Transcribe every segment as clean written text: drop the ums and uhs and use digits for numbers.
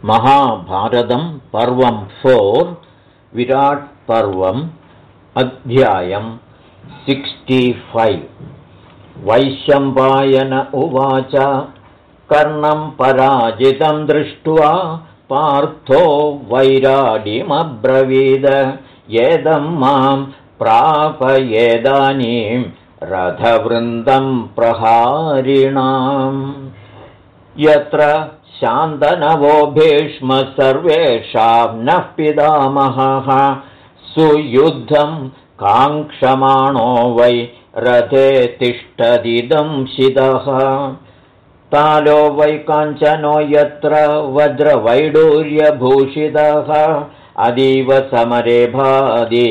महाभारतं पर्वं 4 विराट् पर्वम् अध्यायं 65 वैशम्पायन उवाच कर्णं पराजितं दृष्ट्वा पार्थो वैराडिमब्रवीद येदं मां प्रापयेदानीं रथवृन्दं प्रहारिणाम् यत्र शान्तनवो भीष्म सर्वेषां नः पितामहः सुयुद्धं काङ्क्षमाणो वै रथे तिष्ठदिदंशितः तालो वै काञ्चनो यत्र वज्रवैडूर्यभूषितः अतीव समरे भादि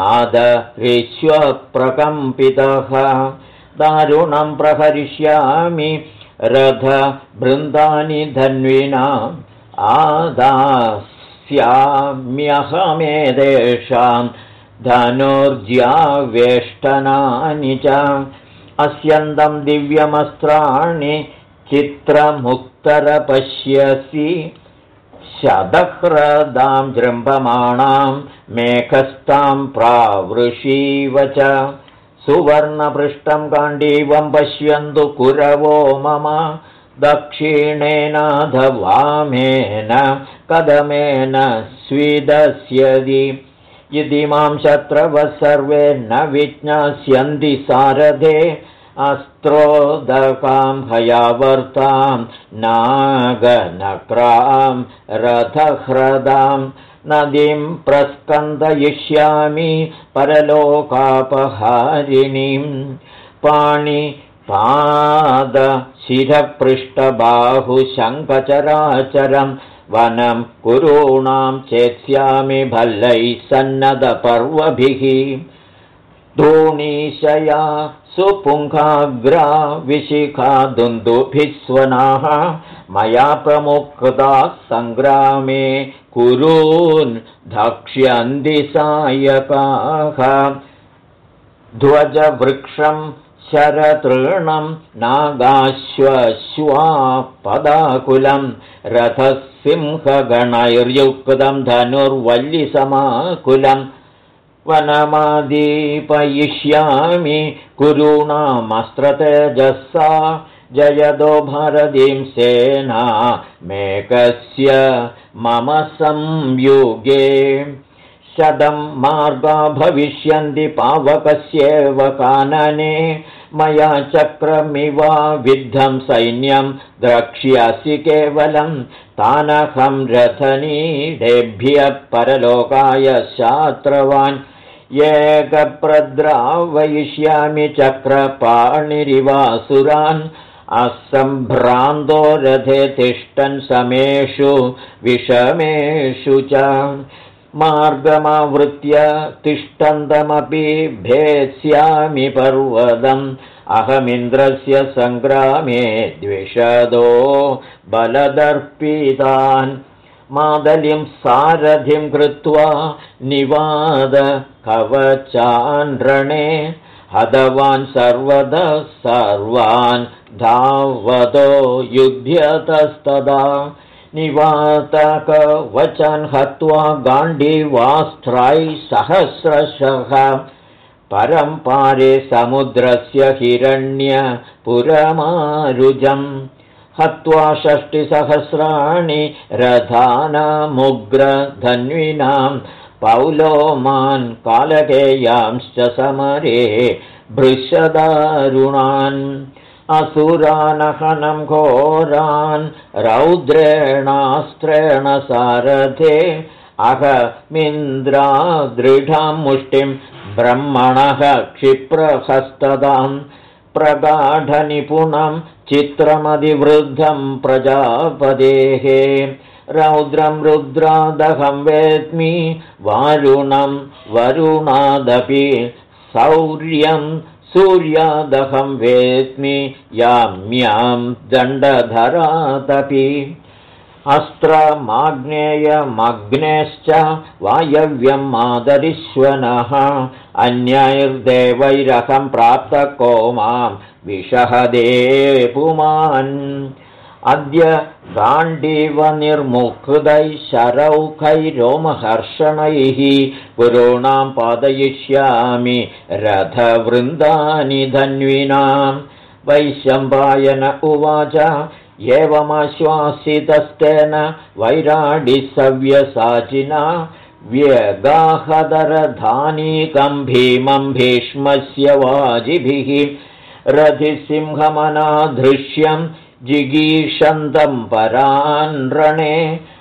मादरिश्वप्रकम्पितः दारुणं प्रहरिष्यामि रथबृन्दानि धन्विनाम् आदास्याम्यहमेतेषां धनुर्ज्यावेष्टनानि च अस्यन्तं दिव्यमस्त्राणि चित्रमुक्तरपश्यसि शतह्रदां जृम्भमाणां मेघस्तां प्रावृषीव च सुवर्णपृष्ठं गाण्डीवं पश्यन्तु कुरवो मम दक्षिणेनाथ वामेन कदमेन स्विदस्यदि यदि मां शत्रवः सर्वे न विज्ञास्यन्ति सारथे अस्त्रोदकां हयावर्तां नागनक्रां रथह्रदां नदीं प्रस्कन्दयिष्यामि परलोकापहारिणीं पाणिपादशिरपृष्ठबाहुशङ्खचराचरं वनं कुरूणां चेत्स्यामि भल्लैः सन्नदपर्वभिः धूणीशया सुपुङ्खाग्रा विशिखा दुन्दुभिस्वनाः मया प्रमुक्ताः सङ्ग्रामे कुरून् धक्ष्यन्ति सायकाः ध्वजवृक्षं शरतृणं नागाश्वश्वापदाकुलं रथसिंहगणैर्युक्तं धनुर्वल्लिसमाकुलं वनमादीपयिष्यामि कुरूणामस्त्रतेजसा जयदो भारतीं सेना मेकस्य मम संयुगे शतं मार्गा भविष्यन्ति पावकस्येव कानने मया चक्रमिवा विद्धं सैन्यं द्रक्ष्यसि केवलं तानहं रथनीडेभ्यः परलोकाय शात्रवान् एकप्रद्रावयिष्यामि चक्रपाणिरिवासुरान् असम्भ्रान्तो रथे तिष्ठन् समेषु विषमेषु च मार्गमावृत्य तिष्ठन्तमपि भेत्स्यामि पर्वतम् अहमिन्द्रस्य सङ्ग्रामे द्विषदो बलदर्पितान् मादलिं सारथिं कृत्वा निवाद कवचान् रणे हतवान् सर्वदा सर्वान् धावतो युध्यतस्तदा निवातकवचान् हत्वा गाण्डीवास्त्राय सहस्रशः परं पारे समुद्रस्य हिरण्यपुरमारुजम् हत्वा 60,000 रथानामुग्रधन्विनां पौलोमान् कालकेयांश्च समरे भृशदारुणान् असुरानहनं घोरान् रौद्रेणास्त्रेण सारथे अहमिन्द्रादृढां मुष्टिं ब्रह्मणः क्षिप्रहस्तदां प्रगाढनिपुणं चित्रमधिवृद्धं प्रजापतेः रौद्रं रुद्रादहं वेत्मि वारुणं वरुणादपि शौर्यं सूर्यादहं वेत्मि याम्यां दण्डधरादपि अस्त्रमाग्नेयमग्नेश्च वायव्यं मादरिश्वनः अन्यैर्देवैरहं प्राप्तको मां विषहदे पुमान् अद्य गाण्डीव निर्मुक्तैः शरौखैरोमहर्षणैः गुरूणां पादयिष्यामि रथवृन्दानि धन्विनां। वैशम्पायन उवाच एवमाश्वासितस्तेन वैराडिसव्यसाचिना व्यगाहदरधानीकं भीमं भीष्मस्य वाजिभिः रथिसिंहमनाधृष्यं जिगीषन्तं परान् रणे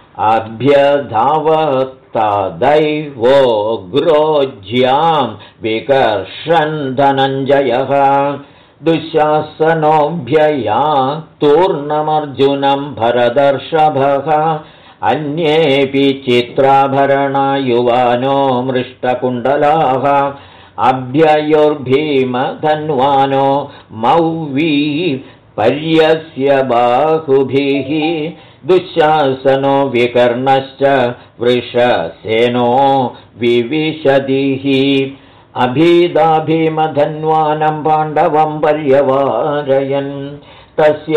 अभ्यधावत्तदैवोग्रोज्यां विकर्षन् धनञ्जयः दुःशासनोऽभ्यया तूर्णमर्जुनं भरदर्षभः अन्येऽपि चित्राभरणयुवानो मृष्टकुण्डलाः अभ्ययोर्भीमधन्वानो मौवी पर्यस्य बाहुभिः दुःशासनो विकर्णश्च वृषसेनो विविशतिः अभीदाभीमधन्वानं पाण्डवं पर्यवारयन् तस्य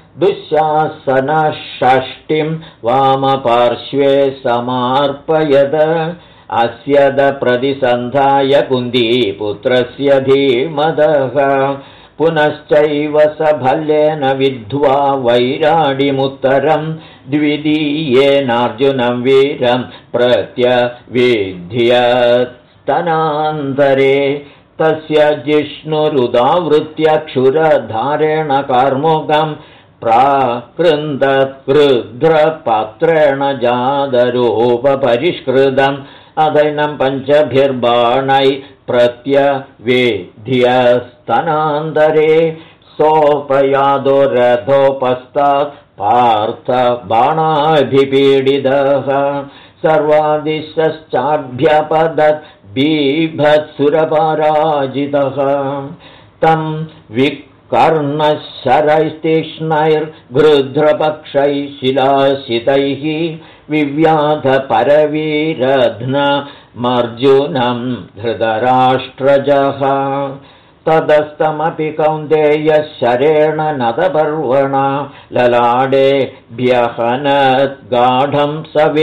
दुःशासनषष्टिं वामपार्श्वे समार्पयद अस्य प्रतिसन्धाय कुन्तीपुत्रस्य धीमदः पुनश्चैव स भल्लेन विद्ध्वा वैराडिमुत्तरं द्वितीयेनार्जुनं वीरं प्रत्यविध्यस्तनान्तरे तस्य जिष्णुरुदावृत्य क्षुरधारेण कार्मुकं प्राकृन्दत्कृध्रपात्रेण जादरूपपरिष्कृतम् अदैनं पञ्चभिर्बाणैः प्रत्यवेध्यस्तनान्तरे सोपयादो रथोपस्तात् पार्थ बाणाभिपीडितः सर्वादिशश्चाभ्यपदत् बीभत्सुरपराजितः तं कर्णशरैस्तीक्ष्णैर्गृध्रपक्षैः शिलाशितैः विव्याधपरवीरध्नमर्जुनं धृतराष्ट्रजः ततस्तमपि कौन्तेयः शरेण नतपर्वणा ललाडे व्यहनद्गाढं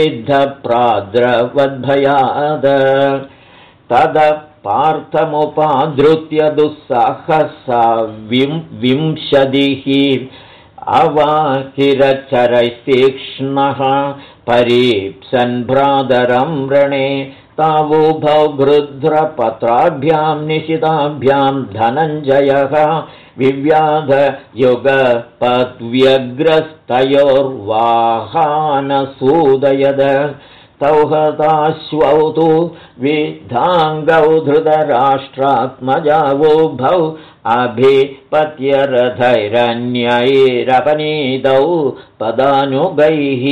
सविद्धप्राद्रवद्भयाद ततः पार्थमुपाधृत्य दुःसाहसा विंशतिः अवाकिरचरैस्तीक्ष्णः परीप्सन् भ्रातरं रणे तावुभौ गृध्रपत्राभ्यां निशिताभ्यां धनञ्जयः विव्याधयुगपद्व्यग्रस्तयोर्वाहानसूदयद तौहताश्वौ तु विधाङ्गौ धृतराष्ट्रात्मजावुभौ अभिपत्यरथैरन्यैरपनीतौ पदानुगैः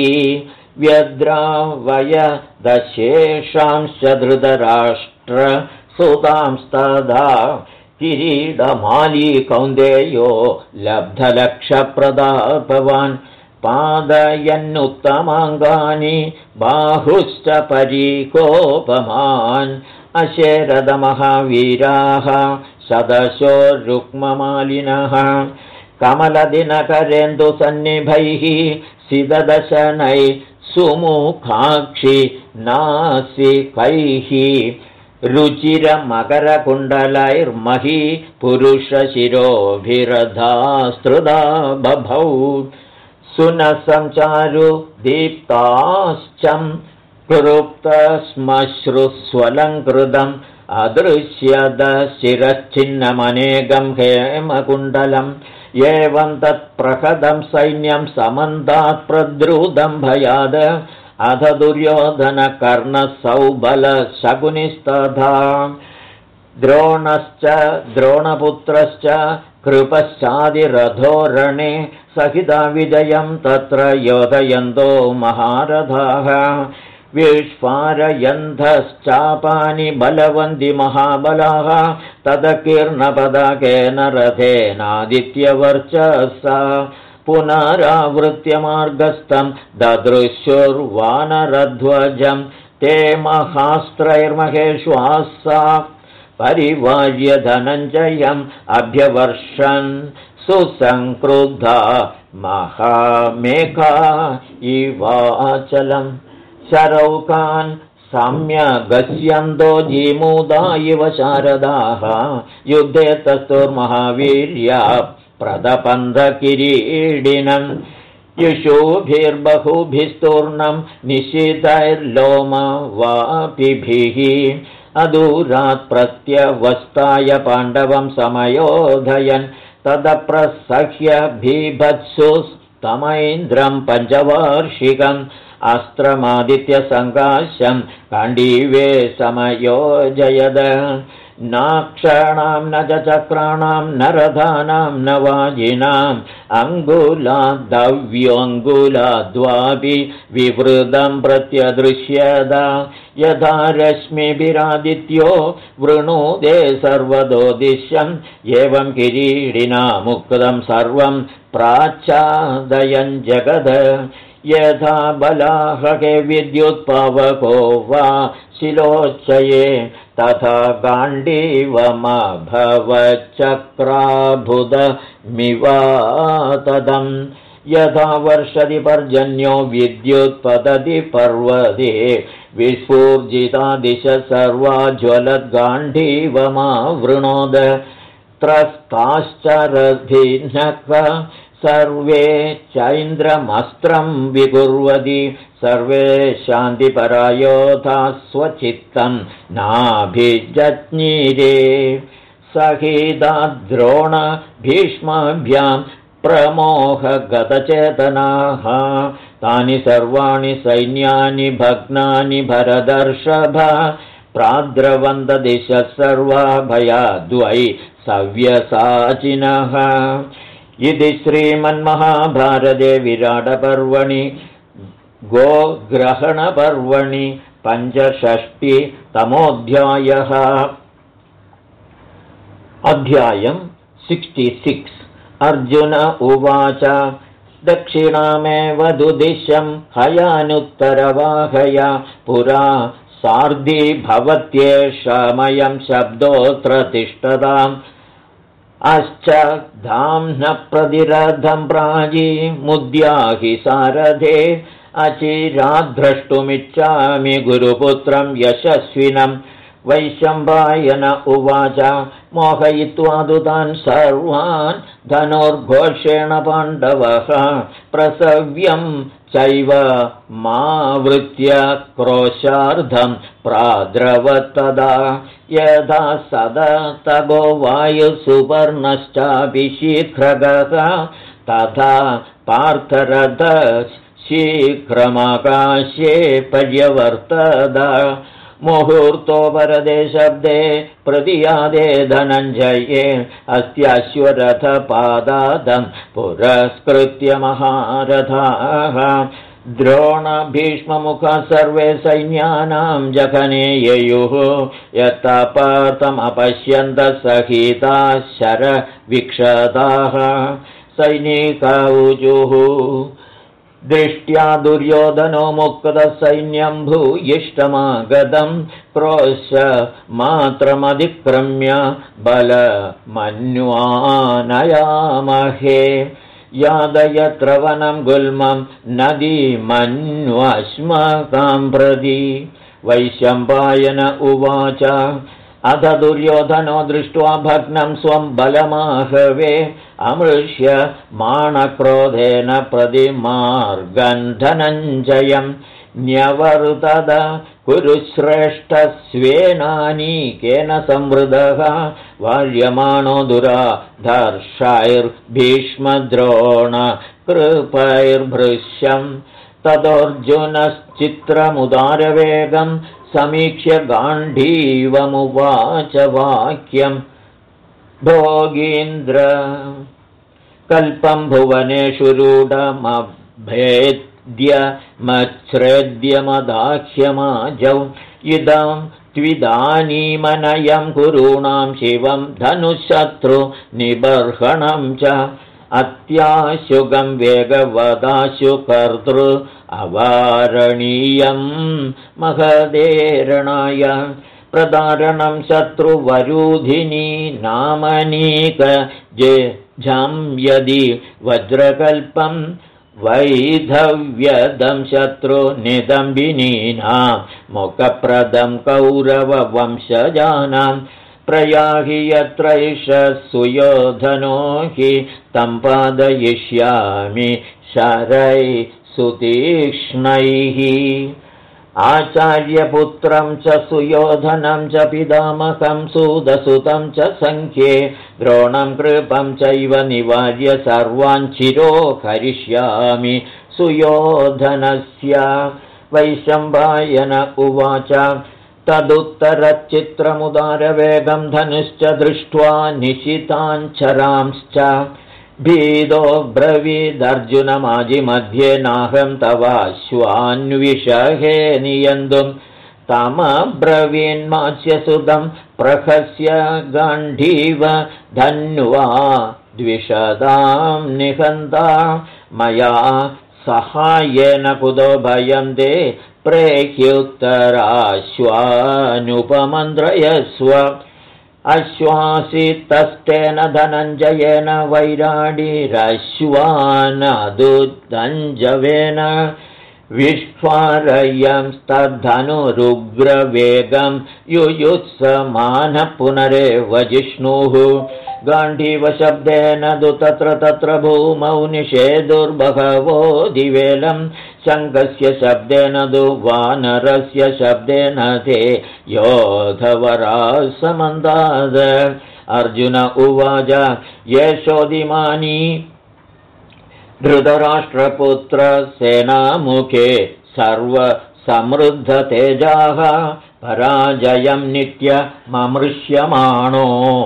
व्यद्रावयदशेषांश्च धृतराष्ट्रसुतांस्तदा किरीटमाली कौन्तेयो लब्धलक्षप्रतापवान् पादयन्नुत्तमाङ्गानि बाहुश्च परीकोपमान् अशेरदमहावीराः शतशो रुक्ममालिनः कमलदिनकरेन्दुसन्निभैः सिददशनैः सुमुखाक्षि नासिकैः रुचिरमकरकुण्डलैर्मही पुरुषशिरोभिरधास्तृदा बभौ सुनसंचारु दीप्ताश्चं कृप्तश्मश्रुस्वलङ्कृतम् अदृश्यदशिरश्चिन्नमनेकं हेमकुण्डलम् एवं तत्प्रहदं सैन्यं समन्तात् प्रद्रुतं भयाद अथ दुर्योधनकर्णसौबलशकुनिस्तथा द्रोणश्च द्रोणपुत्रश्च कृपश्चादिरथोरणे सहिता विजयं तत्र योधयन्तो महारथाः विस्फारयन्धश्चापानि बलवन्ति महाबलाः तदकीर्णपदाकेन रथेनादित्यवर्चसा पुनरावृत्य मार्गस्थं ददृशुर्वानरध्वजं ते महास्त्रैर्महेश्वासा परिवार्य धनञ्जयम् अभ्यवर्षन् सुसङ्क्रुद्धा महामेघा इवाचलम् शरौकान् सम्यगस्यन्तो जीमूदा इव शारदाः युद्धे तस्तुर्महावीर्या प्रदपन्धकिरीडिनम् युषोभिर्बहुभिस्तूर्णं निशितैर्लोमवापिभिः अदूरात् प्रत्यवस्थाय पाण्डवं समयोधयन् तदप्रसह्य भीभत्सुस्तमैन्द्रं पञ्चवार्षिकम् अस्त्रमादित्यसङ्काशं काण्डीवे समयोजयद नाक्षाणां न च चक्राणां न रथानां न वाजिनाम् अङ्गुलाद्वापि विवृतं प्रत्यदृश्यत यथा रश्मिभिरादित्यो वृणुदे सर्वतो दिश्यम् एवं किरीटिना मुक्तं सर्वं प्राच्छादयन् जगद यथा बलाहके विद्युत्पावको वा शिलोच्चये तथा गाण्डीवमभवच्चक्राभुदमिवातदम् यथा वर्षति पर्जन्यो विद्युत्पतति पर्वते विस्फूर्जिता दिश सर्वा ज्वलद्गाण्डीवमावृणोद त्रस्ताश्च रथिनः सर्वे चैन्द्रमस्त्रं विकुर्वति सर्वे शान्तिपरायोधा स्वचित्तं नाभिजज्ञिरे सहिताद्रोण भीष्माभ्यां प्रमोहगतचेतनाः तानि सर्वाणि सैन्यानि भग्नानि भरदर्षभ प्राद्रवन्ददिशः सर्वा भयाद्वै सव्यसाचिनः इति श्रीमन्महाभारते विराटपर्वणि गोग्रहणपर्वणि 65तमोऽध्यायः। अध्यायम् 66। अर्जुन उवाच दक्षिणामेव दुदिशं हयानुत्तरवाहया पुरा सार्धि भवत्येषमयं शब्दोऽत्र तिष्ठताम् अश्च धाम्न प्रतिरथं प्राजी मुद्याहि सारथे अचिराद्द्रष्टुमिच्छामि गुरुपुत्रं यशस्विनं वैशम्पायन उवाच मोहयित्वा दुतान् सर्वान् धनुर्घोषेण पाण्डवः प्रसव्यं चैव मावृत्य क्रोशार्धं प्राद्रवत्तदा यथा सदतगो वायुसुपर्णश्चापि शीघ्रगः तथा पार्थरथ शीघ्रमाकाशे पर्यवर्तत मुहूर्तो वरदे शब्दे प्रतियादे धनञ्जये अस्त्याश्वरथपादादं पुरस्कृत्य महारथाः द्रोणभीष्ममुखा सर्वे सैन्यानां जघने ययुः यथा पार्थमपश्यन्तः सहिताः शरवीक्षताः सैनिका ऊचुः दृष्ट्या दुर्योधनो मुक्तसैन्यं भूयिष्ठमागतं क्रोशमात्रमधिक्रम्य बलमन्वानयामहे यादयत्र वनं गुल्मं नदीमन्वश्मकां प्रति वैशम्पायन उवाच अथ दुर्योधनो दृष्ट्वा भग्नं स्वं बलमाहवे अमृष्य माणक्रोधेन प्रतिमार्गं धनञ्जयं न्यवर्तत कुरुश्रेष्ठस्वेनानीकेन संवृतः वार्यमाणो दुराधर्षैर्भीष्मद्रोण कृपैर्भृश्यम् ततोऽर्जुनश्चित्रमुदारवेगं समीक्ष्य गाण्डीवमुवाच वाक्यं भोगीन्द्र कल्पं भुवनेषु रूढमभेद्यमच्छ्रेद्यमदाह्यमाजौ इदं त्विदानीमनयं कुरूणां शिवं धनुशत्रु निबर्हणं च अत्याशुगं वेगवदाशु कर्तृ अवारणीयं महदेरणाय प्रदारणं शत्रुवरूधिनी नामनीक झं यदि वज्रकल्पं वैधव्यदं शत्रुनिदम्बिनीनां मुखप्रदं कौरववंशजानां प्रयाहि यत्रैष सुयोधनो हि तं पादयिष्यामि शरैः सुतीक्ष्णैः आचार्यपुत्रं च सुयोधनं च पितामहं सूदसुतं च सङ्ख्ये द्रोणं कृपं चैव निवार्य सर्वान् चिरो करिष्यामि सुयोधनस्य वैशम्पायन उवाच तदुत्तरचित्रमुदारवेगं धनुश्च दृष्ट्वा निशिताञ्चरांश्च भीदो ब्रवीदर्जुनमाजिमध्ये नाहं तवाश्वान्विषहे नियन्तुं तमब्रवीन्मास्यसुतं प्रहस्य गाण्डीव धन्वा द्विषदां निहन्ता मया सहायेन कुतो भयं ते प्रेह्युत्तराश्वानुपमन्त्रयस्व अश्वासितस्तेन धनञ्जयेन वैराडिरश्वानदुदञ्जवेन विष्वारयंस्तद्धनुरुग्रवेगं युयुत्समानः पुनरेव जिष्णुः गाण्डीवशब्देन तु तत्र भूमौ निषेदुर्बहवो दिवेलं शङ्खस्य शब्देन तु वानरस्य शब्देन ते योधवराः समन्ताद अर्जुन उवाच येषोदिमानी धृतराष्ट्रपुत्र सेनामुखे सर्वसमृद्धतेजाः पराजयं नित्यममृष्यमाणो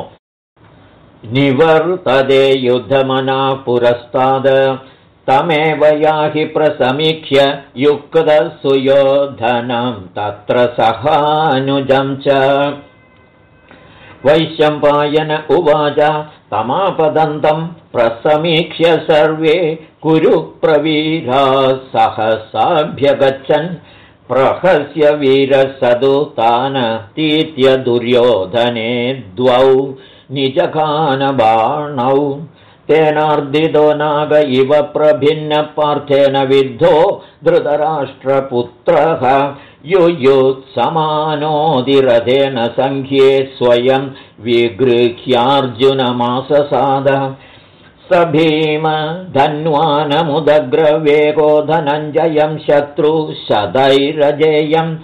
निवर्तते युद्धमना पुरस्ताद तमेव याहि प्रसमीक्ष्य युक्तसुयोधनं तत्र सहानुजं च वैशम्पायन उवाच तमापदन्तं प्रसमीक्ष्य सर्वे कुरु प्रवीराः सहसाभ्यगच्छन् प्रहस्य वीरसदुतानतीत्य दुर्योधने द्वौ निजघानबाणौ तेनार्दितो नाग इव प्रभिन्नपार्थेन विद्धो धृतराष्ट्रपुत्रः युयुत्समानोदिरथेन सङ्ख्ये स्वयं विगृह्यार्जुनमाससाद स भीम धन्वानमुदग्रवेगो धनञ्जयं शत्रुशतैरजेयम्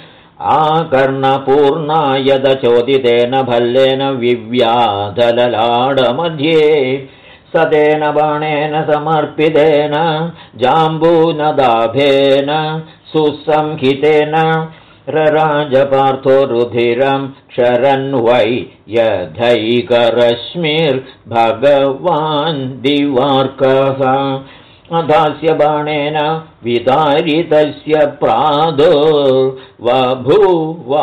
आकर्णपूर्णायदचोदितेन भल्लेन विव्याधललाडमध्ये सतेन बाणेन समर्पितेन जाम्बूनदाभेन सुसंहितेन रराजपार्थो रुधिरं क्षरन् वै यथैकरश्मिर्भगवान् दिवार्कः अधास्य बाणेन विदारितस्य प्रादुर्बभूवा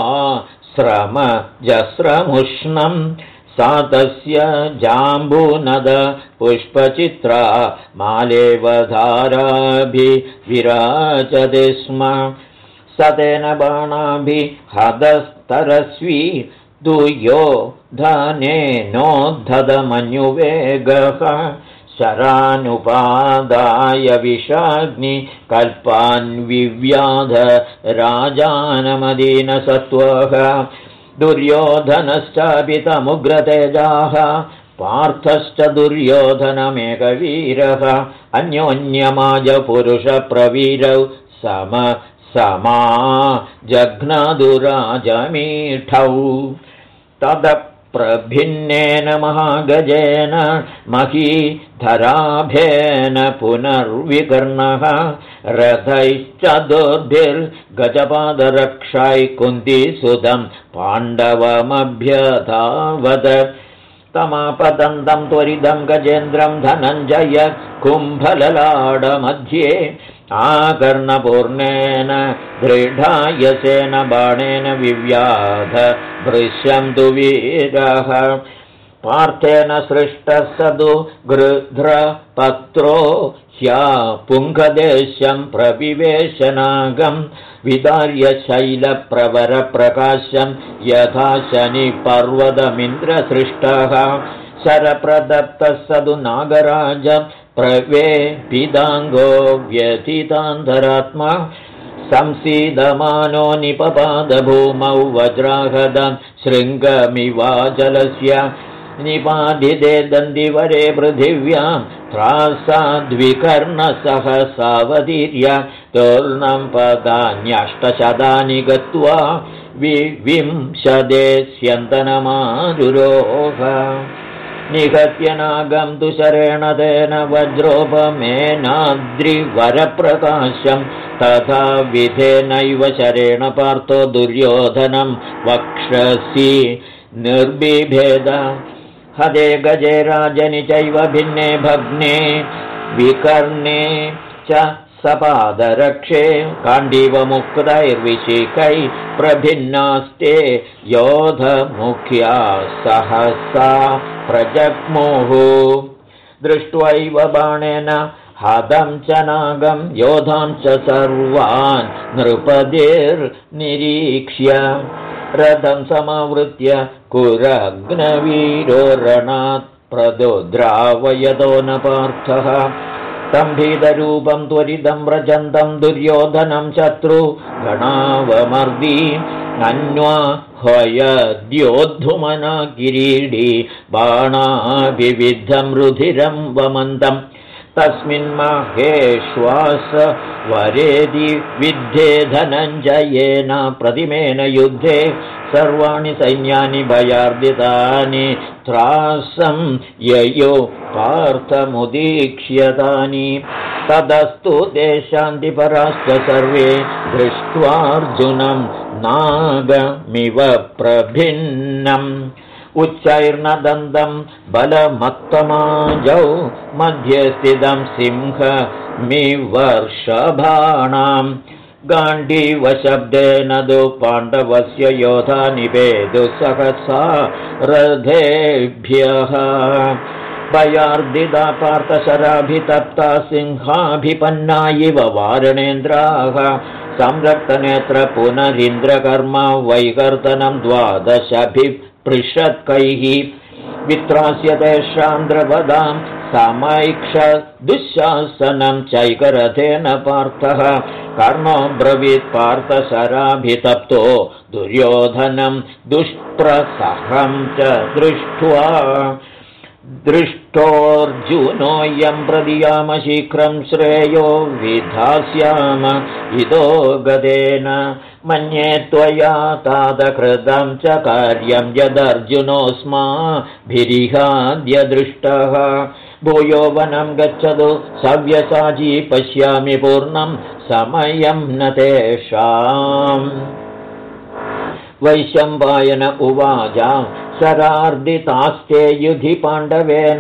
श्रमजस्रमुष्णम् सा तस्य जाम्बूनद पुष्पचित्रा मालेवधाराभिविराजते स्म सतेन बाणाभिहतस्तरस्वी दुर्योधनेनोद्धतमन्युवेगः शरानुपादाय विषाग्निकल्पान् विव्याध राजानमदीनसत्त्वः दुर्योधनश्चापि तमुग्रतेजाः पार्थश्च दुर्योधनमेकवीरः अन्योन्यमाजपुरुषप्रवीरौ समा जघ्नदुराजमीठौ तदप्रभिन्नेन महागजेन महीधराभेन पुनर्विकर्णः रथैश्चतुर्भिर्गजपादरक्षाय कुन्तीसुतं पाण्डवमभ्यधावद तमापतन्तं त्वरितं गजेन्द्रं धनञ्जय कुम्भललाडमध्ये आकर्णपूर्णेन दृढायसेन बाणेन विव्याध भृश्यं तु वीरः पार्थेन सृष्टः स तु गृध्रपत्रो ह्यापुङ्गदेशं प्रविवेशनागं विदार्य शैलप्रवरप्रकाशं यथा शनिपर्वतमिन्द्रसृष्टः शरप्रदत्तः सदु नागराज प्रवेपिदाङ्गो व्यथितान्तरात्मा संसीदमानो निपपादभूमौ वज्राहदं शृङ्गमिवाचलस्य निपादिते दन्दिवरे पृथिव्यां त्रासाद्विकर्णसहसावतीर्य तोर्णं पदान्यष्टशतानि गत्वा विंशदेस्यन्तनमारुरोह निहत्य नागं तुशरेण तेन वज्रोपमेनाद्रिवरप्रकाशं तथा विधेनैव शरेण पार्थो दुर्योधनं वक्षसि निर्बिभेद हदे गजे राजनि चैव भिन्ने भग्ने विकर्णे च सपादरक्षे काण्डीवमुक्तैर्विशिखै प्रभिन्नास्ते योधमुख्या सहसा प्रजग्मुः दृष्ट्वैव बाणेन हदं च नागं योधां च सर्वान् नृपतिर्निरीक्ष्य रथं समावृत्य कुरग्नवीरो रणात् प्रदुद्रावयतो न पार्थः तं भीतरूपं त्वरितं व्रजन्तं दुर्योधनं शत्रु गणावमर्दी नन्वाह्वयद्योद्धुमना किरीडी बाणाभिविद्धं रुधिरं वमन्तम् तस्मिन् माहेश्वास वरेदि विद्धे धनञ्जयेन प्रतिमेन युद्धे सर्वाणि सैन्यानि भयार्दितानि त्रासं ययो पार्थमुदीक्ष्यतानि तदस्तु देशान्तिपराश्च सर्वे दृष्ट्वार्जुनं नागमिव प्रभिन्नम् उच्चैर्नदन्तं बलमत्तमाजौ मध्ये स्थितं सिंहमिवर्षभाणां गाण्डीवशब्देन दु पाण्डवस्य योधा निवेदु सहसा रथेभ्यः भयार्दिता पार्थशराभितप्ता सिंहाभिपन्ना इव वारणेन्द्राः संरक्तनेत्र पुनरिन्द्रकर्मा वैकर्तनं 12 पृषत्कैः वित्रास्य तेषां द्रवदां समैक्ष दुःशासनं चैकरथेन पार्थः कर्णो ब्रवीत् पार्थशराभितप्तो दुर्योधनं दुष्प्रसहं च दृष्ट्वा दृष्टोऽर्जुनोऽयं प्रदियाम शीघ्रं श्रेयो विधास्याम इतो गदेन मन्ये त्वया तादकृतं च कार्यं यदर्जुनोऽस्माभिरिहाद्य दृष्टः भूयो वनं गच्छतु सव्यसाची पश्यामि पूर्णं समयं न तेषाम् वैशम्पायन उवाच शरार्दितास्ते युधि पाण्डवेन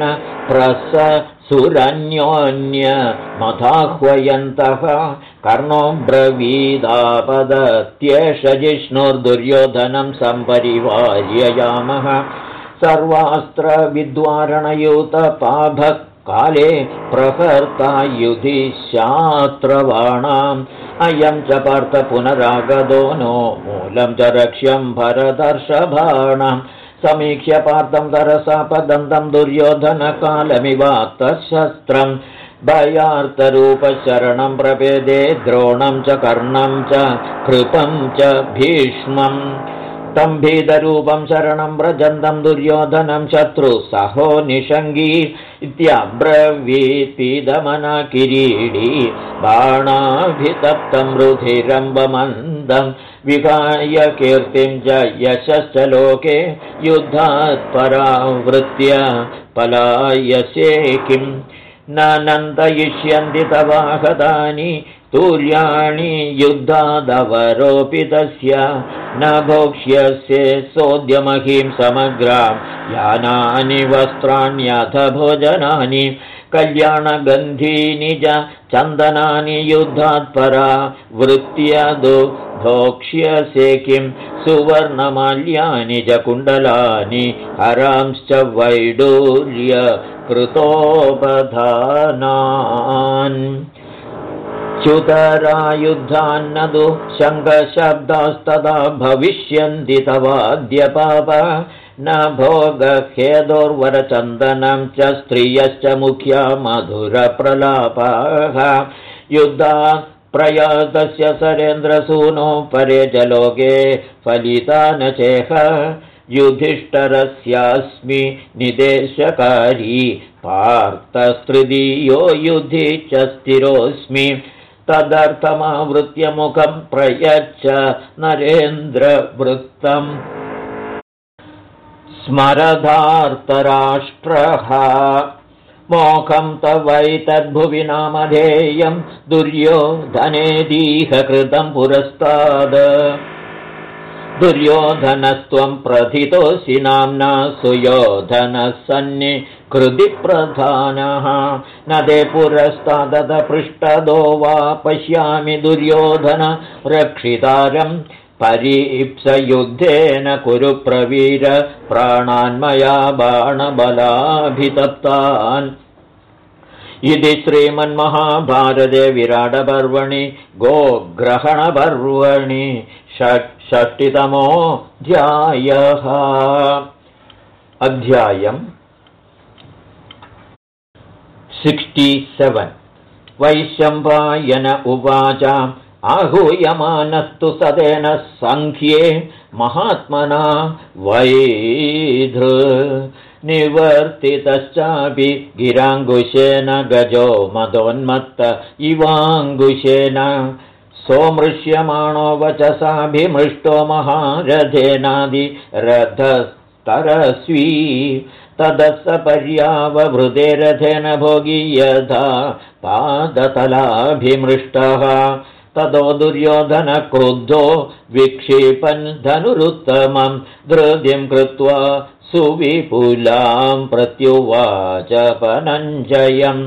प्रससुरन्योन्यमथाह्वयन्तः कर्णो ब्रवीदापदत्येष जिष्णुर्दुर्योधनं सम्परिवार्ययामः सर्वास्त्रविद्वारणयूतपाभः काले प्रहर्ता युधि शास्त्रवाणाम् अयं च पार्थ पुनरागतो नो मूलं च रक्ष्यं भरतर्षभाणाम् समीक्ष्य पार्थं तरसा पदन्तं दुर्योधनकालमिवात्तशस्त्रं भयार्तरूपशरणं प्रपेदे द्रोणं च कर्णं च कृपं च भीष्मम् तं भीतरूपं शरणं व्रजन्तं दुर्योधनं शत्रुसहो निषङ्गी इत्यब्रवीत्पीदमना किरीडी बाणाभितप्तं रुधिरं वमन्दं विहाय कीर्तिं च यशश्च लोके युद्धात् परावृत्य पलायसे किं न नन्दयिष्यन्ति तवाहतानि तुर्याणि युद्धादवरोपितस्य न भोक्ष्यसे सोद्यमहीं समग्रां यानानि वस्त्राण्यथ भोजनानि कल्याणगन्धीनि च चन्दनानि युद्धात् परा वृत्त्यदु भोक्ष्यसे किं सुवर्णमाल्यानि च कुण्डलानि हरांश्च वैडूर्य कृतोपधानान् च्युतरायुद्धान्नदु शङ्खशब्दास्तदा भविष्यन्ति तवाद्य पाप न भोगहेदोर्वरचन्दनं च स्त्रियश्च मुख्या मधुरप्रलापाः युद्धात् प्रयातस्य सरेन्द्रसूनो परे जलोके फलिता न चेह युधिष्ठरस्यास्मि निदेशकारी पार्थस्तृतीयो युधि च स्थिरोऽस्मि तदर्थमावृत्य मुखं प्रयच्छ नरेन्द्रवृत्तम् स्मरधार्तराष्ट्रः मोखं तवैतद्भुवि नामधेयं दुर्योधनेदीह कृतं पुरस्ताद् दुर्योधनस्त्वं प्रथितोऽसि नाम्ना सुयोधनः सन्निकृति प्रधानः न ते पुरस्तादत पृष्ठदो वा पश्यामि दुर्योधन रक्षितारं परीप्सयुद्धेन कुरु प्रवीर प्राणान्मया बाणबलाभितप्तान् इति श्रीमन्महाभारते विराटपर्वणि गोग्रहणपर्वणि षष्टितमोऽध्यायः। अध्यायम् 67 वैशम्पायन उवाच आहूयमानस्तु सदेन सङ्ख्ये महात्मना वैधृ निवर्तितश्चापि गिराङ्गुशेन गजो मदोन्मत्त इवाङ्गुशेन सोमृश्यमाणो वचसाभिमृष्टो महारथेनादिरथस्तरस्वी तदस्य पर्यावभृते रथेन भोगी यथा पादतलाभिमृष्टः ततो दुर्योधन क्रुद्धो विक्षिपन् धनुरुत्तमं धृतिं कृत्वा सुविपुलां प्रत्युवाच पनञ्जयं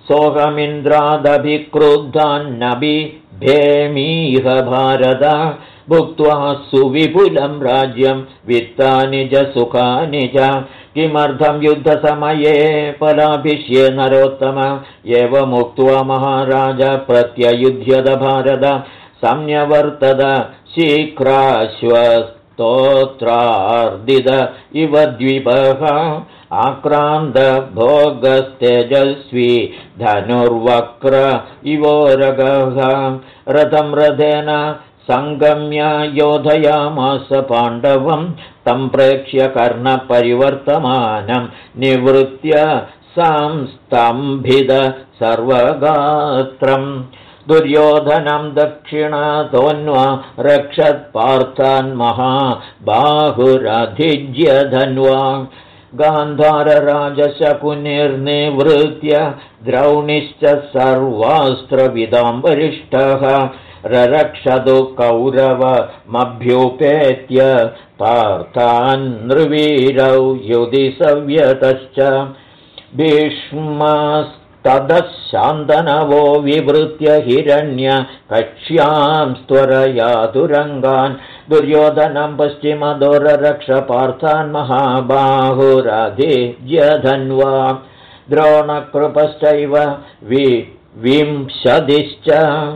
सोऽहमिन्द्रादभिक्रुद्धान्नबिभेमीह भारत भुक्त्वा सुविपुलं राज्यं वित्तानि च सुखानि च किमर्थं युद्धसमये पलाभिष्ये नरोत्तम एवमुक्त्वा महाराज प्रत्ययुध्यत भारत संन्यवर्तत शीघ्राश्वस्तोत्रार्दित इव द्विपः आक्रान्त भोगस्तेजस्वी धनुर्वक्र इवोरगः रथं रथेन सङ्गम्य योधयामास पाण्डवं तं प्रेक्ष्य कर्णपरिवर्तमानं निवृत्य संस्तम्भित सर्वगात्रम् दुर्योधनं दक्षिणातोऽन्वा रक्षत्पार्थान् महाबाहुरधिज्य धन्वा गान्धारराजशकुनिर्निवृत्य द्रौणिश्च सर्वास्त्रविदां वरिष्ठः ररक्षतु कौरवमभ्युपेत्य पार्थान् नृवीरौ युधि सव्यतश्च भीष्मस्ततः शान्तनवो विवृत्य हिरण्य कक्ष्यां त्वरयातुरङ्गान् दुर्योधनं पश्चिमदोररक्ष पार्थान् महाबाहुरधिज्यधन्वा द्रोणकृपश्चैव विंशतिश्च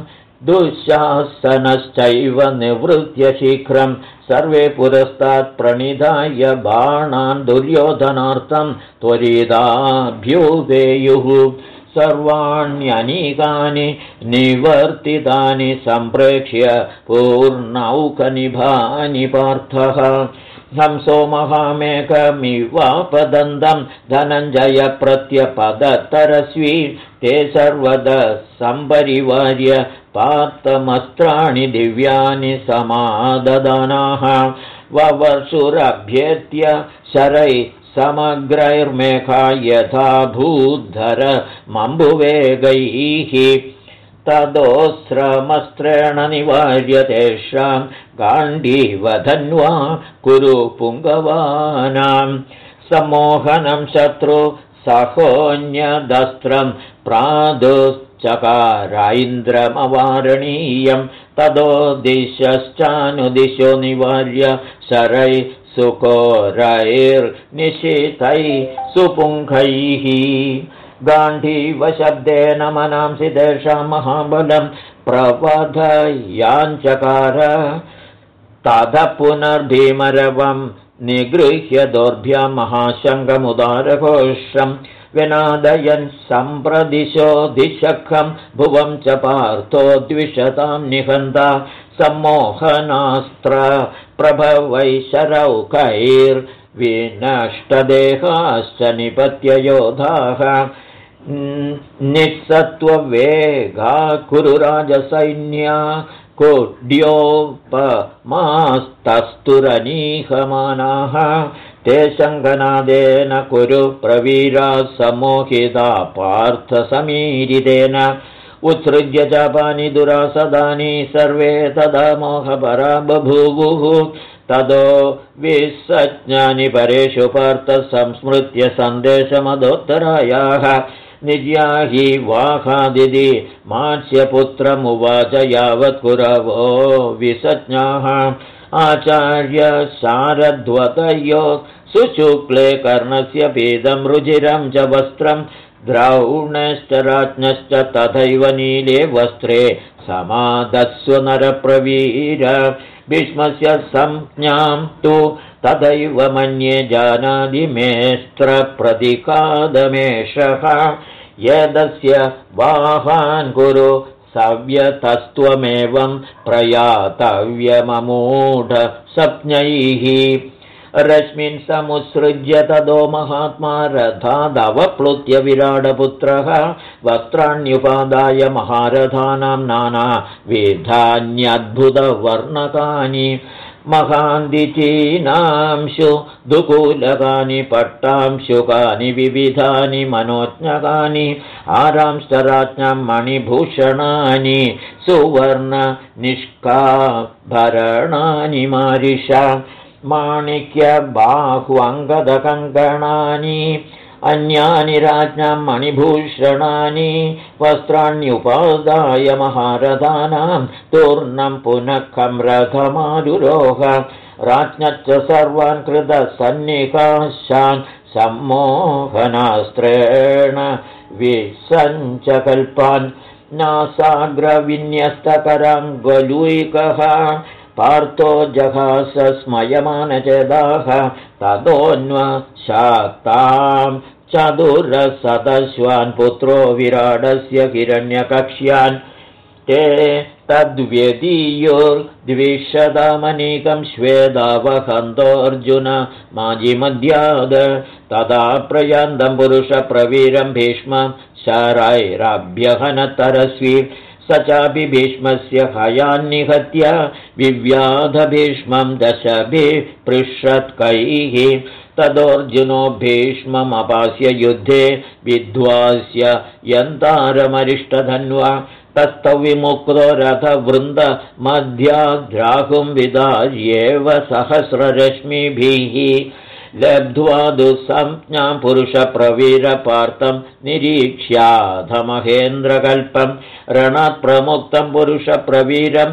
दुःशासनश्चैव निवृत्य शीघ्रं सर्वे पुरस्तात् प्रणिधाय बाणान् दुर्योधनार्थं त्वरिताभ्युपेयुः सर्वाण्यनीकानि निवर्तितानि सम्प्रेक्ष्य पूर्णौकनिभानि पार्थः हंसो महामेघमिवापदन्तं धनञ्जय प्रत्यपदतरस्वी ते सर्वदा सम्परिवार्य पार्थमस्त्राणि दिव्यानि समाददानाः ववर्षुरभ्येत्य शरै समग्रैर्मेघा यथा भूद्धर मम्बुवेगैः तदोस्रमस्त्रेण निवार्य तेषां गाण्डीवधन्वा कुरु पुङ्गवानां सम्मोहनं शत्रु सहोन्यदस्त्रं प्रादुश्चकाराइन्द्रमवारणीयं तदो दिशश्चानुदिशो निवार्य शरै सुकोरैर्निशितैः सुपुङ्खैः गाण्डीवशब्देन मनांसि तेषां महाबलं प्रवधयाञ्चकार ततः पुनर्भीमरवं निगृह्य दोर्भ्यां महाशङ्खमुदारघोषं विनादयन् सम्प्रदिशो दिशखं भुवं च पार्थो द्विषतां निहन्ता सम्मोहनास्त्र प्रभवैशरौकैर्विनष्टदेहाश्च निपत्य योधाः निःसत्त्ववेगा कुरु राजसैन्या कुड्योपमास्तस्तुरनीहमानाः ते शङ्खनादेन कुरु प्रवीरा सम्मोहिता पार्थसमीरितेन उत्सृज्य चापानि दुरासदानि सर्वे तदा मोहपरा बभूवुः ततो विसज्ञानि परेषु पार्थ संस्मृत्य सन्देशमदोत्तरायाः निज्या हि वाहादिति मात्स्यपुत्रमुवाच यावत् कुरवो विसज्ञाः आचार्य शारद्वतयो सुशुक्ले कर्णस्य पीतं रुचिरं च वस्त्रं द्रौणश्च राज्ञश्च तथैव नीले वस्त्रे समादस्व नरप्रवीर भीष्मस्य संज्ञां तु तथैव मन्ये जानाति मेऽस्त्रप्रतिकादमेषः यदस्य वाहान् कुरु सव्यतस्त्वमेवं प्रयातव्यममूढ सप्नैः रश्मिन् समुत्सृज्य तदो महात्मा रथादवप्लुत्य विराडपुत्रः वस्त्राण्युपादाय महारथानां नानाविधान्यद्भुतवर्णकानि महान्दिचीनांशु दुकूलकानि पट्टांशुकानि विविधानि मनोज्ञकानि आरांश्चराज्ञां मणिभूषणानि सुवर्णनिष्काभरणानि मारिषा माणिक्यबाह्वङ्गदकङ्कणानि अन्यानि राज्ञां मणिभूषणानि वस्त्राण्युपादाय महारथानां तूर्णं पुनः खं रथमारुरोह राज्ञश्च सर्वान् कृतसन्निकाशान् सम्मोहनास्त्रेण विसञ्चकल्पान् नासाग्रविन्यस्तकराङ्गुलीकः पार्थो जहास स्मयमानचेदाः ततोऽन्वशाक्तां चतुरशतश्वान् पुत्रो विराडस्य हिरण्यकक्ष्यान् ते तद्व्यदीयोर्द्विशतमनीकं श्वेदावहन्तोऽर्जुन माजिमध्याद तदा प्रयान्तं पुरुषप्रवीरं भीष्मं शरैरभ्यहनतरस्वी स चापि भीष्मस्य हयान्निहत्य विव्याधभीष्मं दशभिः पृषत्कैः तदोऽर्जुनो भीष्ममपास्य युद्धे विध्वास्य यन्तारमरिष्टधन्वा तस्थौ विमुक्तो रथवृन्दमध्याद्राहुं विदार्येव सहस्ररश्मिभिः लब्ध्वा दुःसंज्ञां पुरुषप्रवीरपार्थं निरीक्ष्याधमहेन्द्रकल्पं रणात् प्रमुक्तं पुरुषप्रवीरं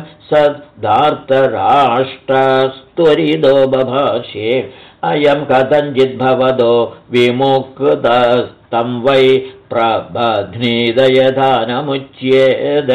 सदार्तराष्ट्रस्त्वरिदो बभाषे अयं कथञ्चिद्भवदो विमुक्तस्तं वै प्रबध्नीदयधानमुच्येद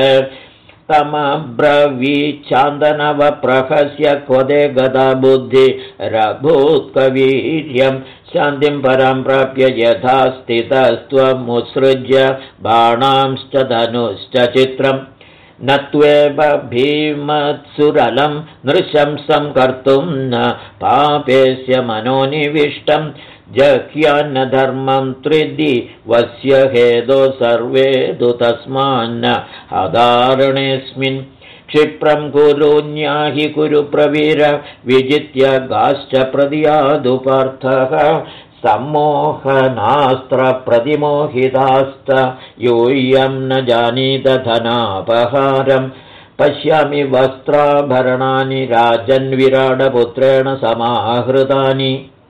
तमब्रवीच्छान्दनवप्रहस्य क्वदे गदा बुद्धिरभूत्कवीर्यं शान्तिं परां प्राप्य यथा स्थितस्त्वमुत्सृज्य बाणांश्च धनुश्च चित्रं न त्वेव भीमत्सुरलं नृशंसं कर्तुं न पापेस्य मनोनिविष्टं जह्यान्न धर्मं त्रिदिवस्य हेदो सर्वे तु तस्मान्न अदारणेऽस्मिन् क्षिप्रं कुरु न्याहि कुरु प्रवीर विजित्य गाश्च प्रदियादुपार्थः सम्मोहनास्त्रप्रतिमोहितास्त यूयं न जानीत धनापहारं पश्यामि वस्त्राभरणानि राजन्विराडपुत्रेण समाहृतानि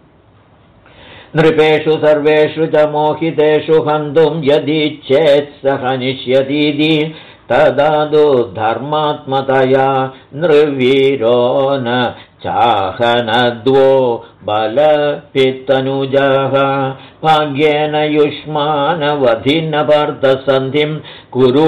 नृपेषु सर्वेषु च मोहितेषु हन्तुं यदीच्छेत् स हनिष्यतीति तदा तु धर्मात्मतया नृवीरो न चाहनद्वो बलपित्तनुजाः भाग्येन युष्मानवधिन्न पार्थसन्धिं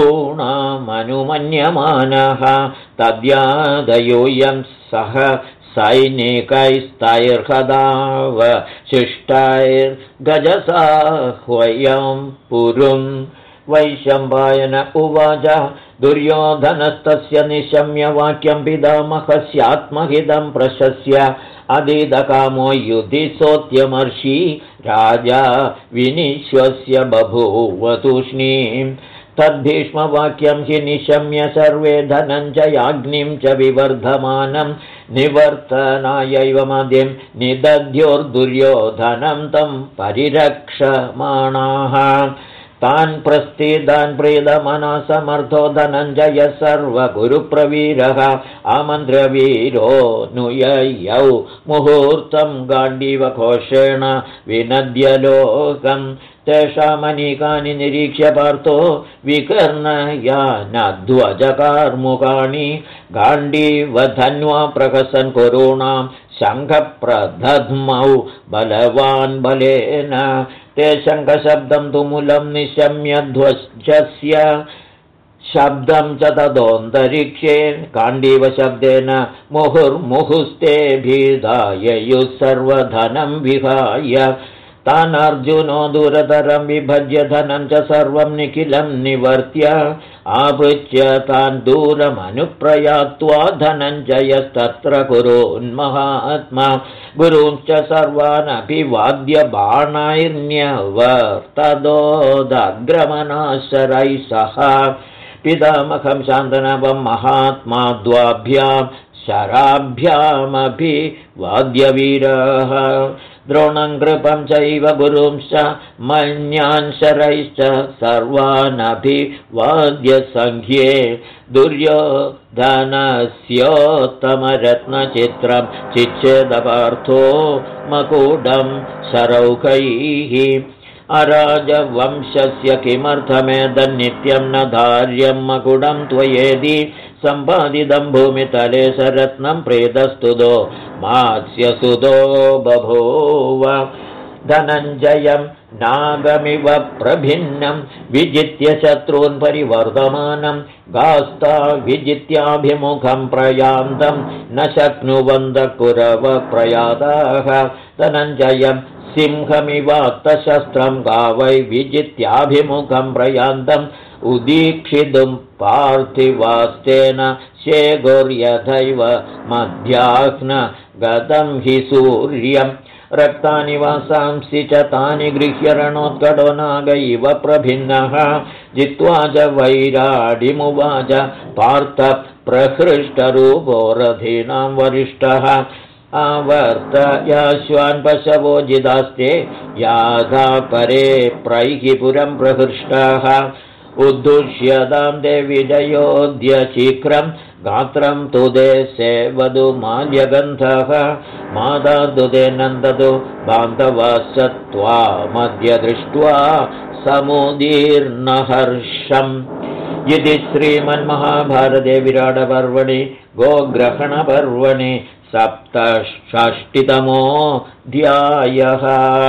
कुरूणामनुमन्यमानः तद्यादयोऽयं सह सैनिकैस्तैर्हदावशिष्टैर्गजसाह्वयं पुरुं वैशम्पायन उवाच दुर्योधनस्तस्य निशम्य वाक्यं पितामहस्यात्महितं प्रशस्य अधीतकामो युधिसोऽत्यमर्षि राजा विनिश्वस्य बभूव तूष्णीम् तद्भीष्मवाक्यं हि निशम्य सर्वे धनञ्जयाग्निं च विवर्धमानं निवर्तनायैव मदिं निदध्योर्दुर्योधनं तं परिरक्षमाणाः तान् प्रस्थितान् प्रीतमनसमर्थो धनञ्जयः सर्वगुरुप्रवीरः आमन्त्रवीरो नुययौ मुहूर्तं गाण्डीवघोषेण विनद्यलोकम् तेषामनीकानि निरीक्ष्य पार्थो विकर्णयानध्वजकार्मुकाणि गाण्डीवधन्वा प्रहसन् कुरूणां शङ्खप्रदध्मौ बलवान् बलेन ते शङ्खशब्दं तुमुलं निशम्य ध्वजस्य शब्दं च तदोऽन्तरिक्षे गाण्डीवशब्देन मुहुर्मुहुस्ते भीधाययुः सर्वधनं विहाय तान् अर्जुनो दूरतरं विभज्य धनं च सर्वं निखिलं निवर्त्य आपृच्य तान् दूरमनुप्रयात्वा धनञ्जयस्तत्र कुरून्महात्मा गुरूंश्च सर्वानभिवाद्य बाणैर्न्यवर्तदोदग्रमनाशरैः सह पितामहं शान्तनवं महात्मा द्वाभ्यां शराभ्यामभिवाद्यवीरः द्रोणं कृपं चैव गुरुंश्च मन्यान् शरैश्च सर्वानभिवाद्यसङ्ख्ये दुर्योधनस्योत्तमरत्नचित्रं चिच्छेदपार्थो मकुडं शरौखैः अराजवंशस्य किमर्थमेतन्नित्यं न धार्यं मकुडं त्वयेदि सम्पादितं भूमितले सरत्नं प्रेतस्तुतो मात्स्यसुतो बभूव धनञ्जयं नागमिव प्रभिन्नं विजित्य शत्रून् परिवर्तमानं गास्ता विजित्याभिमुखं प्रयान्तं न शक्नुवन्त कुरवप्रयाताः धनञ्जयं सिंहमिवात्तशस्त्रं गावै विजित्याभिमुखं प्रयान्तम् उदीक्षितुं पार्थिवास्तेन शेगोर्यथैव मध्याह्न गतं हि सूर्यं रक्तानि वासांसि च तानि गृह्य रणोत्कटो नाग इव प्रभिन्नः जित्वा च वैराडिमुवाच पार्थ प्रहृष्टरूपो रथीनां वरिष्ठः आवर्तयाश्वान् पशवो जिदास्ते याधा परे प्रैहि पुरं प्रहृष्टः उद्धुष्यतां ते विजयोऽद्य शीघ्रं गात्रं तुदे सेवदु माल्यगन्धः माता तुदे नन्दतु बान्धवाश्च त्वामद्य दृष्ट्वा समुदीर्णहर्षम् इति श्रीमन्महाभारते विराटपर्वणि गोग्रहणपर्वणि सप्तषष्टितमोऽध्यायः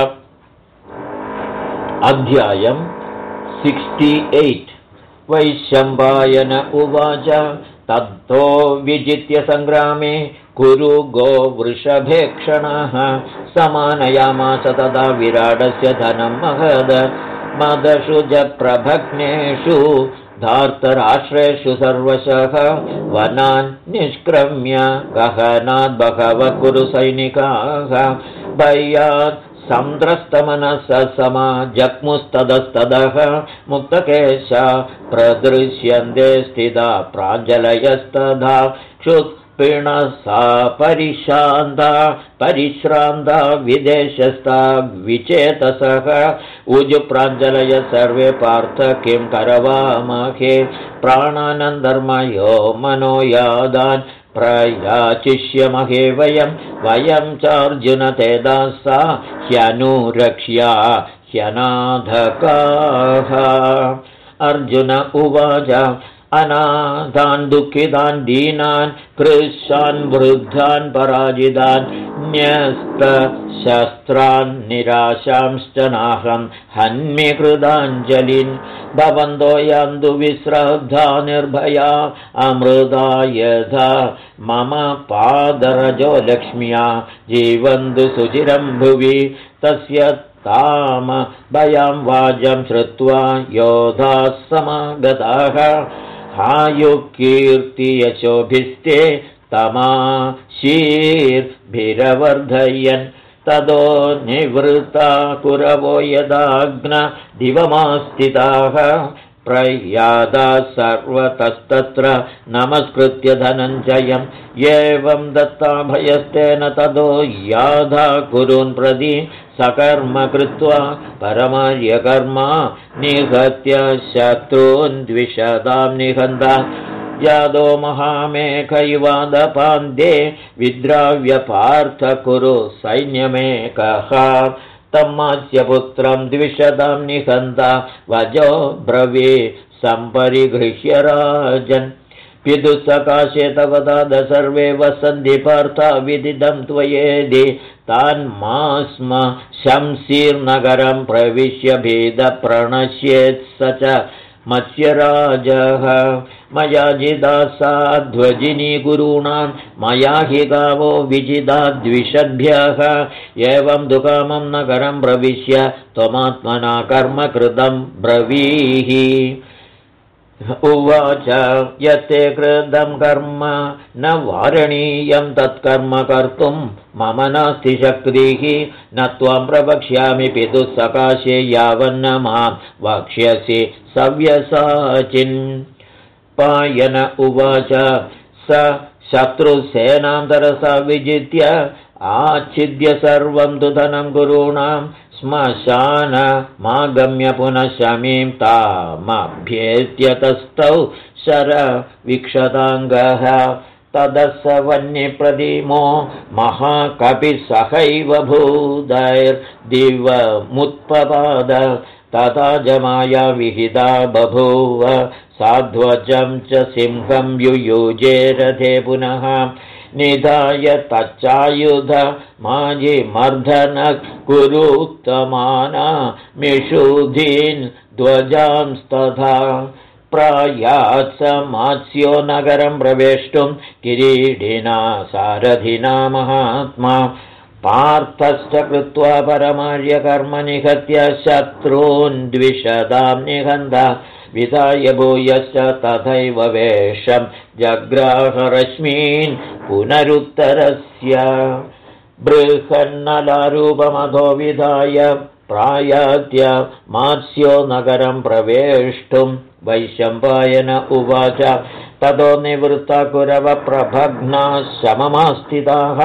अध्यायम् 68 वैशम्पायन उवाच तद्धो विजित्य सङ्ग्रामे कुरु गोवृषभेक्षणः समानयामास तदा विराटस्य धनं महद मदषु च प्रभग्नेषु धार्तराष्ट्रेषु सर्वशः वनान् निष्क्रम्य गहनात् बहवः कुरुसैनिकाः भयात् संद्रस्तमनसः समाजग्मुस्ततस्ततः मुक्तकेशा प्रदृश्यन्ते स्थिता प्राञ्जलयस्तथा क्षुत्पिणसा परिश्रान्ता विदेशस्था विचेतसः उजुप्राञ्जलय सर्वे पार्थ किं करवामहे प्राणानन्दर्मयो मनोयादान् प्रयाचिष्यमहे वयं चार्जुन तेदासा ह्यनुरक्ष्या ह्यनाधकाः अर्जुन उवाच अनाथान् दुःखितान् दीनान् कृशान् वृद्धान् पराजितान् विन्यस्तशस्त्रान्निराशांश्च नाहं हन्मि कृताञ्जलिन् भवन्तो यान्तु विश्रद्धा निर्भया अमृता यथा मम पादरजो लक्ष्म्या जीवन्तु सुचिरं भुवि तस्य ताम भयां वाजं श्रुत्वा योधाः समागताः हायुकीर्तियशोभिस्ते तमाशीर्भिरवर्धयन् ततो निवृत्ता कुरवो यदाग्न दिवमास्थिताः प्रयादा सर्वतस्तत्र नमस्कृत्य धनञ्जयम् एवं दत्ताभयस्तेन ततो याधा कुरून् प्रति सकर्म कृत्वा परमार्यकर्मा निहत्य शत्रून् द्विशतां निहन्ता यादो महामेखैवादपान्ते विद्राव्य पार्थ कुरु सैन्यमेकः तम्मास्य पुत्रं द्विशतां निहन्ता वजो ब्रवी सम्परिगृह्य राजन् पितुसकाशे तव ताद सर्वे वसन्ति पार्था विदितं त्वयेदि तान्मास्म शंसीर्नगरं प्रविश्य भेदप्रणश्येत् स च मत्स्यराजः मया जिदा सा ध्वजिनी गुरूणां मया हि गावो विजिदा द्विषद्भ्यः एवं दुकामं नगरं प्रविश्य त्वमात्मना कर्म कृतं ब्रवीहि उवाच यत्ते कृतं कर्म न वारणीयं तत्कर्म कर्तुं मम नास्ति शक्तिः न त्वां प्रवक्ष्यामि पितुः सकाशे यावन्न मां वक्ष्यसि सव्यसाचिन् पायन उवाच स शत्रुसेनां तरसा विजित्य आच्छिद्य सर्वं तु धनं गुरूणां श्मशानमागम्य पुनः शमीं तामभ्येत्य तस्थौ शरविक्षताङ्गः ततः स वह्निप्रतिमो महाकपिसहैव भूदैर्दिवमुत्पपाद तथा जमाया विहिता बभूव साध्वजं च सिंहं युयुजे रथे पुनः निधाय तच्चायुध माजिमर्धनः कुरुत्तमाना मिषुधीन् ध्वजांस्तथा प्रायात् स मात्स्यो नगरं प्रवेष्टुं किरीटिना सारथिना महात्मा पार्थश्च कृत्वा परमार्यकर्म निहत्य शत्रून् द्विशतां निहन्ता विधाय भूयश्च तथैव वेषं जग्राहरश्मीन् पुनरुत्तरस्य बृहन्नलारूपमधो विधाय प्रायाद्य मात्स्यो नगरं प्रवेष्टुं वैशम्पायन उवाच ततो निवृत्ता कुरवप्रभग्ना शममास्थिताः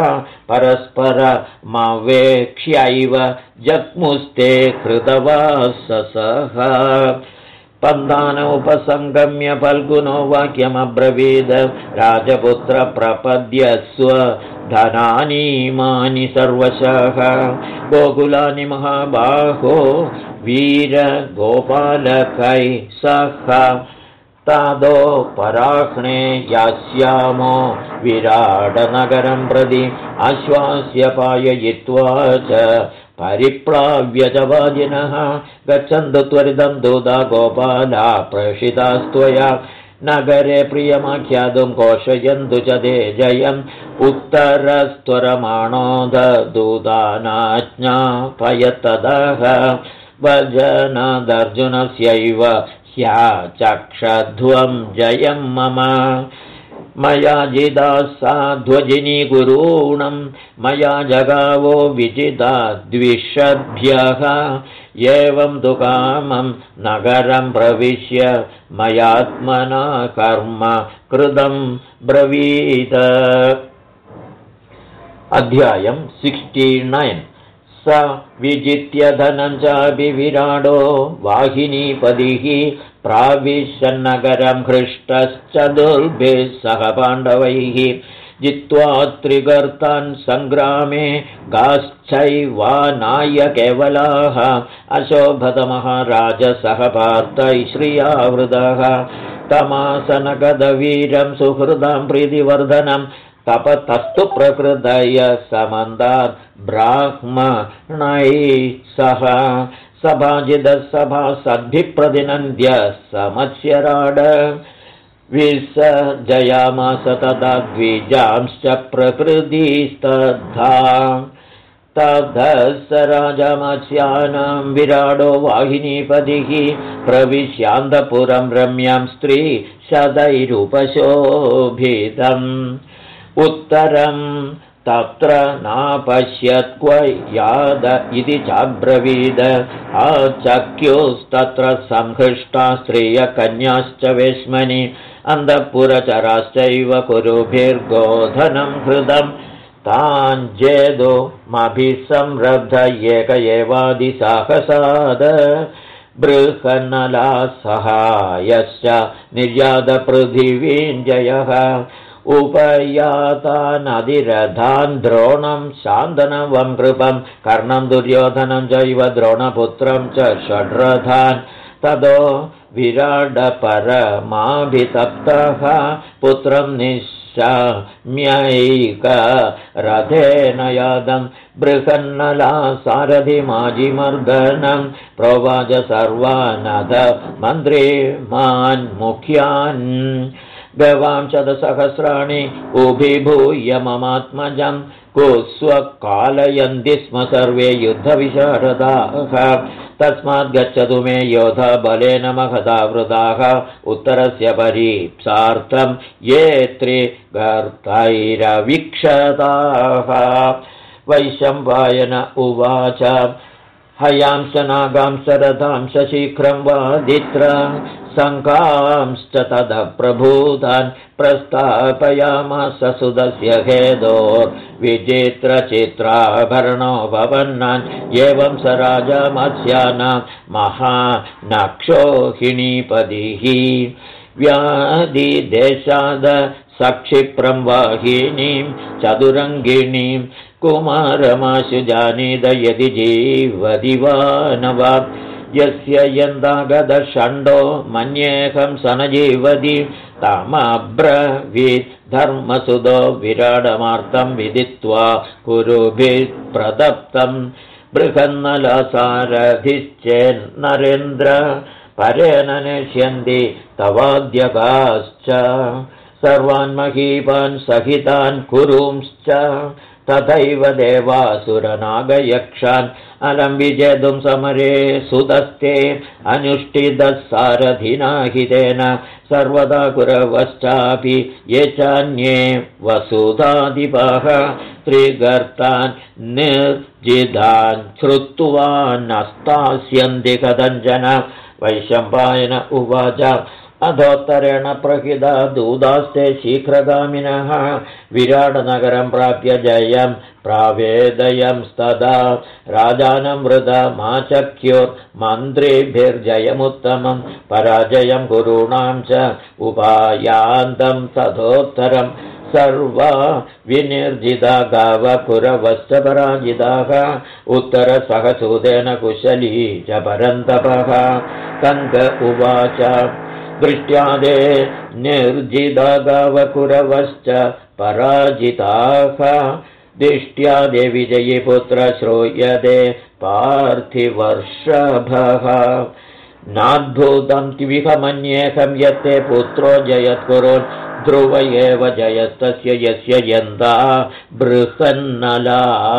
परस्परमवेक्ष्यैव जग्मुस्ते कृतवाससः पन्दान उपसङ्गम्य फल्गुनो वाक्यमब्रवीद राजपुत्र प्रपद्यस्व धनानीमानि सर्वशः गोकुलानि महाबाहो वीरगोपालकै सह तादो पराह्णे यास्यामो विराटनगरं प्रति आश्वास्य पाययित्वा च परिप्लाव्य च वाजिनः गच्छन्तु त्वरितं दूता गोपाला प्रेषितास्त्वया नगरे प्रियमाख्यातुं घोषयन्तु च ते जयम् उत्तरस्त्वरमाणोदूतानाज्ञापयत्तदः वजनादर्जुनस्यैव ह्याचक्षध्वं जयं मम मया जिदा सा ध्वजिनी गुरूणं मया जगावो विजिता द्विषद्भ्यः एवं तु कामं नगरं प्रविश्य मयात्मना कर्म कृतं ब्रवीत। अध्यायं 69 स विजित्य धनं चापि विराडो वाहिनीपतिः प्राविशन्नगरं हृष्टश्च दुर्भिः सह पाण्डवैः जित्वा त्रिगर्तान् सङ्ग्रामे गाश्चैवानाय केवलाः अशोभतमहाराजसह पार्थै श्रियावृतः तमासनगदवीरं सुहृदां प्रीतिवर्धनं तपतस्तु प्रकृतय समन्दात् ब्राह्मणैः सह सभाजितः सभासद्भिप्रतिनन्द्य समत्स्यराड विसर्जयामास तदा द्विजांश्च प्रकृतिस्तथा ततः स राजमत्स्यानां विराडो वाहिनीपतिः प्रविश्यान्तपुरं रम्यां स्त्रीशतैरुपशोभितम् उत्तरं तत्र नापश्यत् क्व याद इति चाब्रवीद आचक्युस्तत्र संहृष्टा स्त्रियकन्याश्च वेश्मनि अन्तःपुरचराश्चैव कुरुभिर्गोधनं हृदम् ताञ्जेदोमभिसंरब्ध एक एवादिसाहसाद बृहन्नलासहायश्च निर्यातपृथिवीञ्जयः उपयातानधिरथान् द्रोणं शान्तनवं कृपं कर्णं दुर्योधनं चैव द्रोणपुत्रं च षड्रथान् ततो विराडपरमाभितप्तः पुत्रं निशाम्यैक रथेन यादं बृहन्नलासारथिमाजिमर्दनं प्रोवाच सर्वानथ मन्त्रीमान् मुख्यान् गवां शतसहस्राणि उभिभूय ममात्मजं कुस्वकालयन्ति स्म सर्वे युद्धविशारदाः तस्मात् गच्छतु मे योधा बलेन महता वृताः उत्तरस्य परीप्सार्थं ये त्रिगर्तैरवीक्षताः वैशम्पायन उवाच हयांश्च नागांश्च रथांश्च शीघ्रं वादित्र शङ्कांश्च ततः प्रभूतान् प्रस्थापयामास सुदस्य हेदोर्विचित्रचित्राभरणोपपन्नान् एवं स राजा मत्स्यानां महानक्षोहिणीपतिः व्याधिदेशाद सक्षिप्रं वाहिनीं चतुरङ्गिणीं कुमारमाशु जानीद यदि जीवति वा न वा यस्य यन्दागतषण्डो मन्येऽहं स न जीवति तमब्रवीत् धर्मसुदो विराडमार्तं विदित्वा कुरुभिः प्रदप्तं बृहन्नलसारथिश्चेन्नरेन्द्र परेण नेष्यन्ति तवाद्यकाश्च सर्वान् महीपान् सहितान् कुरुंश्च तथैव देवासुरनागयक्षान् अलं विजेतुं समरे सुदस्ते अनुष्ठितः सारथिना हितेन सर्वदा कुरवश्चापि ये चान्ये वसुधाधिपः त्रिगर्तान् निर्जितान् श्रुत्वा नस्तास्यन्ति कथञ्चन वैशम्पायन उवाच अधोत्तरेण प्रहिता दूतास्ते शीघ्रगामिनः विराटनगरं प्राप्य जयं प्रावेदयंस्तदा राजानं वृथमाचक्युर्मन्त्रिभिर्जयमुत्तमं पराजयं गुरूणां च उपायान्तं तथोत्तरं सर्वा विनिर्जिता गावकुरवश्च पराजिताः उत्तरसहसूदेन कुशली च परन्तपः कङ्क उवाच दृष्ट्यादे निर्जिता गावकुरवश्च पराजिताः दिष्ट्यादे विजयीपुत्र श्रूयते पार्थिवर्षभः नाद्भुतं विहमन्येकं यत्ते पुत्रो जयत्कुरोन् ध्रुव एव जयस्तस्य यस्य यन्दा बृहन्नला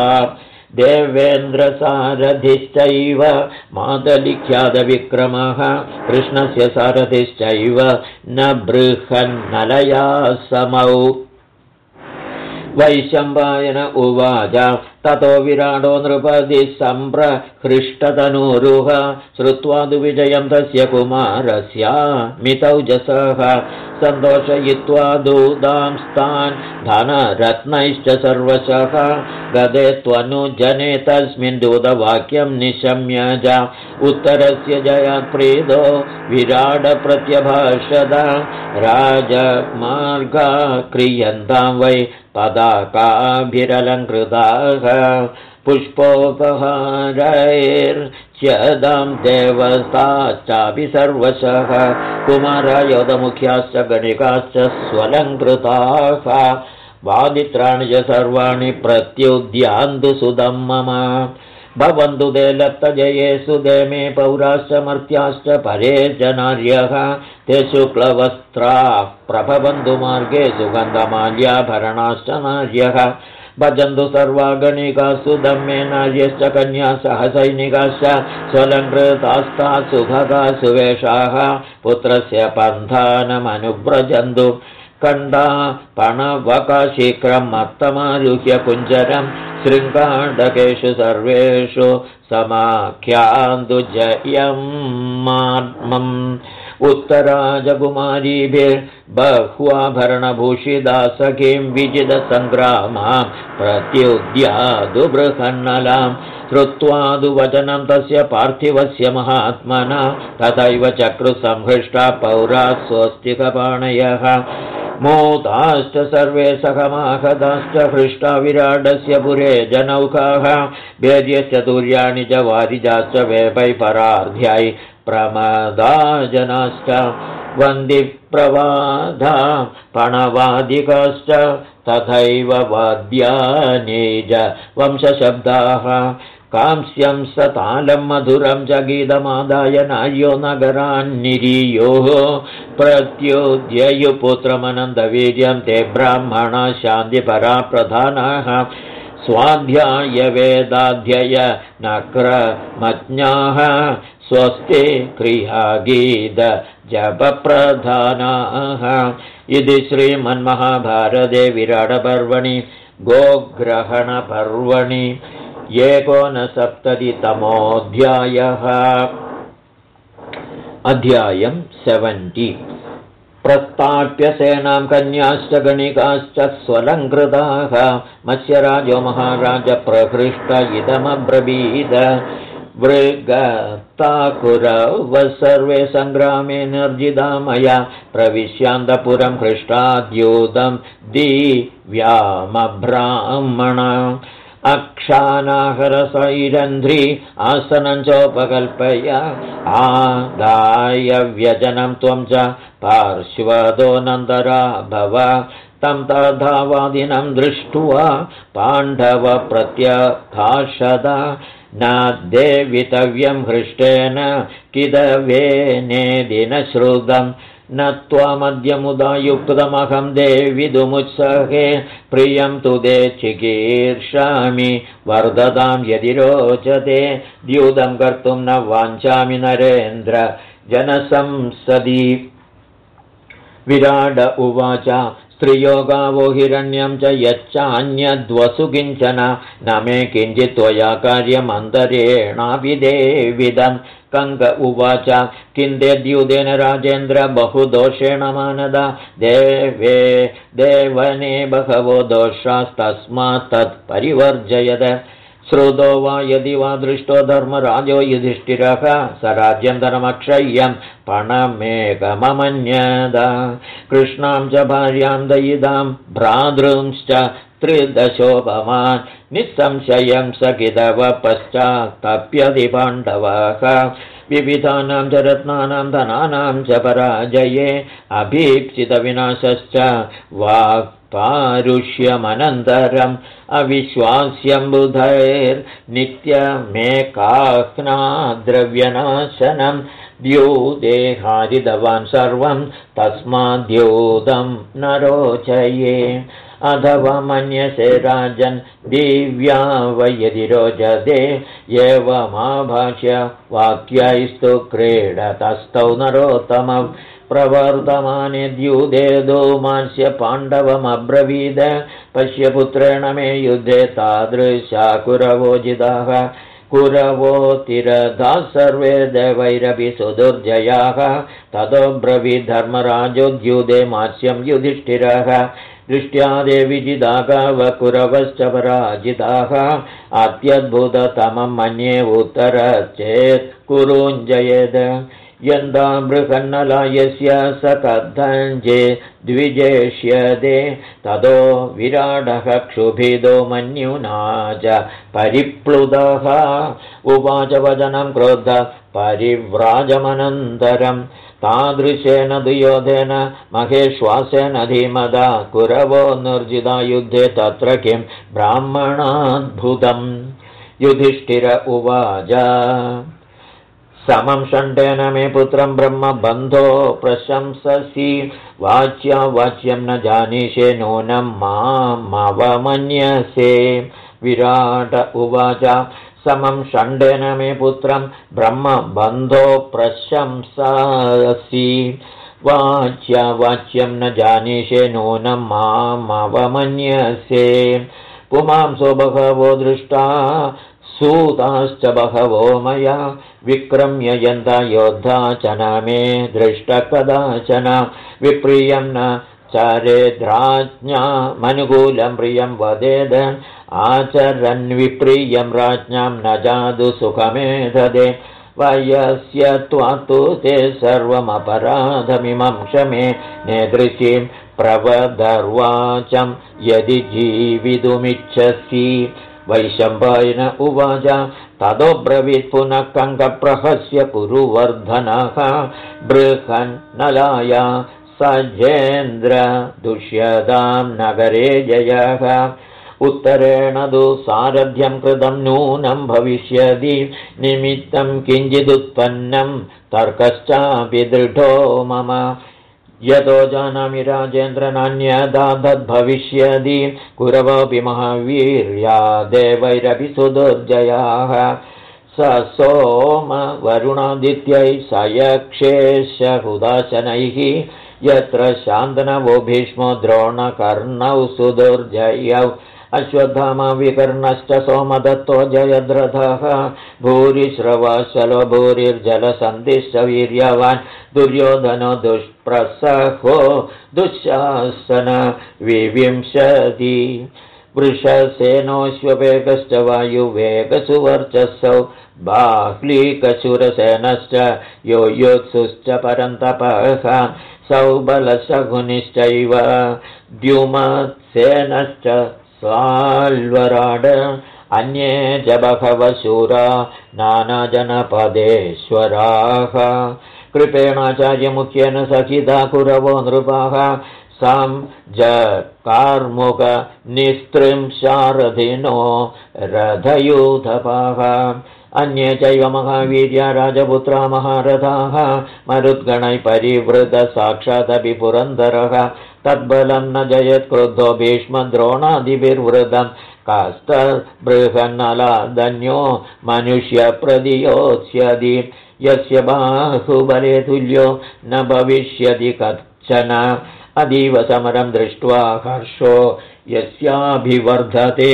देवेन्द्रसारथिश्चैव मातलिख्यातविक्रमः कृष्णस्य सारथिश्चैव न बृहन्नलया समौ वैशम्पायन उवाच ततो विराटो नृपतिः सम्प्रहृष्टतनूरुः श्रुत्वा तु विजयं तस्य कुमारस्यामितौजसः सन्तोषयित्वा दूतांस्तान् धनरत्नैश्च सर्वशः गदे त्वनुजने तस्मिन् दूतवाक्यं निशम्य च उत्तरस्य जयप्रीतो विराटप्रत्यभाषत राजमार्गा क्रियन्तां वै पदाकाभिरलङ्कृताः पुष्पोपहारैर्च्यदां देवताश्चापि सर्वशः कुमारयोधमुख्याश्च गणिकाश्च स्वलङ्कृताः वादित्राणि च सर्वाणि प्रत्युद्यान्तु सुदं मम भवन्तु ते लप्तजये सुदे मे पौराश्च मर्त्याश्च परे च नार्यः ते शुक्लवस्त्राः प्रभवन्तु मार्गे सुगन्धमाल्याभरणाश्च नार्यः भजन्तु सर्वा गणिकाः सुदं मे नार्यश्च कन्याः सहसैनिकाश्च स्वलङ्कृतास्ताः सुभगाः सुवेशाः पुत्रस्य पन्थानमनुव्रजन्तु कण्डा पणवकशीघ्रं मत्तमारुह्य कुञ्जरं शृङ्गाण्डकेषु सर्वेषु समाख्यान्तु जयं मार्मम् उत्तराजकुमारीभिर्बह्वाभरणभूषिता सखीं विजितसङ्ग्रामां प्रत्युद्यादु बृहन्नलां श्रुत्वादु वचनं तस्य पार्थिवस्य महात्मना तथैव चक्रुसंहृष्टा पौराः स्वस्तिकपाणयः मोताश्च सर्वे सहमाहताश्च हृष्टा विराडस्य पुरे जनौकाः भेद्यश्चतुर्याणि च वारिजाश्च वेपैपरार्ध्यायि प्रमदा जनाश्च वन्दिप्रवाधा पणवादिकाश्च तथैव वाद्यानि च वंशशब्दाः कांस्यं सतालं मधुरं च गीतमादाय नार्यो नगरान्निरीयोः प्रत्युद्ययुपुत्रमनन्दवीर्यं ते ब्राह्मणा शान्तिपरा प्रधानाः स्वाध्यायवेदाध्यय नक्रमज्ञाः स्वस्ति क्रियागीत जपप्रधानाः इति श्रीमन्महाभारते विराटपर्वणि गोग्रहणपर्वणि 69तमोऽध्यायः अध्यायं 70 प्रस्ताप्य सेनां कन्याश्च गणिकाश्च स्वलङ्कृताः मत्स्यराजो महाराज प्रहृष्ट इदमब्रवीद वृगताकुरवः सर्वे सङ्ग्रामे निर्जिता मया प्रविश्यान्तपुरं हृष्टाद्यूतं दिव्यामब्राह्मण अक्षानाहरसैरन्ध्री आसनं चोपकल्पय आदाय व्यजनं त्वं च पार्श्वदोऽनन्तरा भव तं तथावादिनं दृष्ट्वा पाण्डवप्रत्यभाषत न देवितव्यं हृष्टेन किदवेनेदिन श्रुतं न त्वामद्यमुदायुक्तमहं देविदुमुत्सहे प्रियं तु ते चिकीर्षामि वर्धतां यदि रोचते द्यूतं कर्तुं न वाञ्छामि नरेन्द्र जनसंसदि विराड उवाच स्त्रियो गावो हिरण्यं च यच्चान्यद्वसु किञ्चन न मे किञ्चित् त्वया कार्यमन्तरेणाभिदेविदम् कङ्क उवाच किन्देद्यूतेन राजेन्द्र बहुदोषेण मानदा देवने बहवो दोषास्तस्मात् तत्परिवर्जयत श्रुतो वा यदि वा दृष्टो धर्मराजो युधिष्ठिरः स राज्यन्तरमक्षय्यं पणमेकममन्यद कृष्णां च भार्यां दयितां भ्रातृंश्च त्रिदशोपमान् निःसंशयं सकितव पश्चात्तप्यति पाण्डवाः विविधानां च रत्नानां धनानां च पराजये अभीप्सितविनाशश्च वाक्पारुष्यमनन्तरम् अविश्वास्यं बुधैर्नित्यमेकाह्नाद्रव्यनाशनं द्यूते हारितवान् सर्वं तस्माद्यूतं न रोचये अथवा मन्यसे राजन् दिव्या वै यदि रोचते एवमाभाष्य वाक्यैस्तु क्रीडतस्तौ नरोत्तमं प्रवर्तमाने द्यूते दोमास्य पाण्डवमब्रवीद पश्य पुत्रेण मे युद्धे तादृशा कुरवोजिताः कुरवोतिरथाः सर्वे देवैरपि सुदुर्जयाः ततो ब्रवीद्धर्मराजो द्यूते मास्यं युधिष्ठिरः दृष्ट्या देविजिता गावकुरवश्च पराजिताः अत्यद्भुततमं मन्ये उत्तरचेत् कुरुञ्जयेत् यन्दा बृहन्नलायस्य स कथञ्जे द्विजेष्यते ततो विराडः क्षुभिदो मन्युना च परिप्लुतः उवाच वचनं क्रोध परिव्राजमनन्तरम् तादृशेन दुयोधनेन महेश्वासेन धीमदा कुरवो निर्जिता युद्धे तत्र किं ब्राह्मणाद्भुतम् युधिष्ठिर उवाच समं षण्डेन मे पुत्रं ब्रह्मबन्धो प्रशंससि वाच्या वाच्यं न जानीषे नूनं मामवमन्यसे विराट उवाच समं षण्डेन मे पुत्रं ब्रह्मबन्धो प्रशंससि वाच्या वाच्यं न जानीषे नूनं मामवमन्यसे पुमांसो बहवो दृष्टा सूताश्च बहवो मया विक्रम्य यन्ता योद्धा च न मे दृष्ट कदाचन विप्रियं न चरेद्राज्ञामनुकूलं प्रियं वदेद आचरन् विप्रियं राज्ञां न जादु सुखमेधदे वयस्य त्वातु ते सर्वमपराधमिमं क्षमे नेदृशीं प्रवदर्वाचं यदि जीवितुमिच्छसि वैशम्पायन उवाच ततो ब्रवीत् पुनः कङ्कप्रहस्य कुरुवर्धनः बृहन्नलाया सजेन्द्र दुष्यतां नगरे जयः उत्तरेण तु सारथ्यं कृतं नूनं भविष्यति निमित्तं किञ्चिदुत्पन्नं तर्कश्चापि दृढो मम यतो जानामि राजेन्द्र नान्यदा तद्भविष्यति कुरवोऽपि महावीर्या देवैरपि सुदुर्जयाः स सोम वरुणादित्यै स यक्षेश हुदाशनैः यत्र शान्तनवो भीष्मो द्रोणकर्णौ सुदुर्जयौ अश्वत्थामा विकर्णश्च सोमदत्तो जयद्रथः भूरिश्रवाशलो भूरिर्जलसन्धिश्च वीर्यवान् दुर्योधनो दुष्प्रसहो दुःशासन विविंशति वृषसेनोऽश्ववेगश्च वायुवेगसुवर्चसौ बाह्लीकशूरसेनश्च यो योत्सुश्च परन्तपः सौबलशकुनिश्चैव द्युमत्सेनश्च साल्वराड अन्ये च बहवः शूरा नानाजनपदेश्वराः कृपेणाचार्यमुख्येन सखिता कुरवो नृपाः कार्मुक निस्त्रिंशारथिनो रथयूथपाः अन्ये चैव महावीर्या राजपुत्रा महारथाः मरुद्गणैः परिवृतसाक्षादपि पुरन्दरः तद्बलं न जयत् क्रुद्धो भीष्मद्रोणादिभिर्वृतं कास्तबृहन्नलादन्यो मनुष्यप्रदियोत्स्यति यस्य बाहुबले तुल्यो न भविष्यति कश्चन अतीव समरं दृष्ट्वा हर्षो यस्याभिवर्धते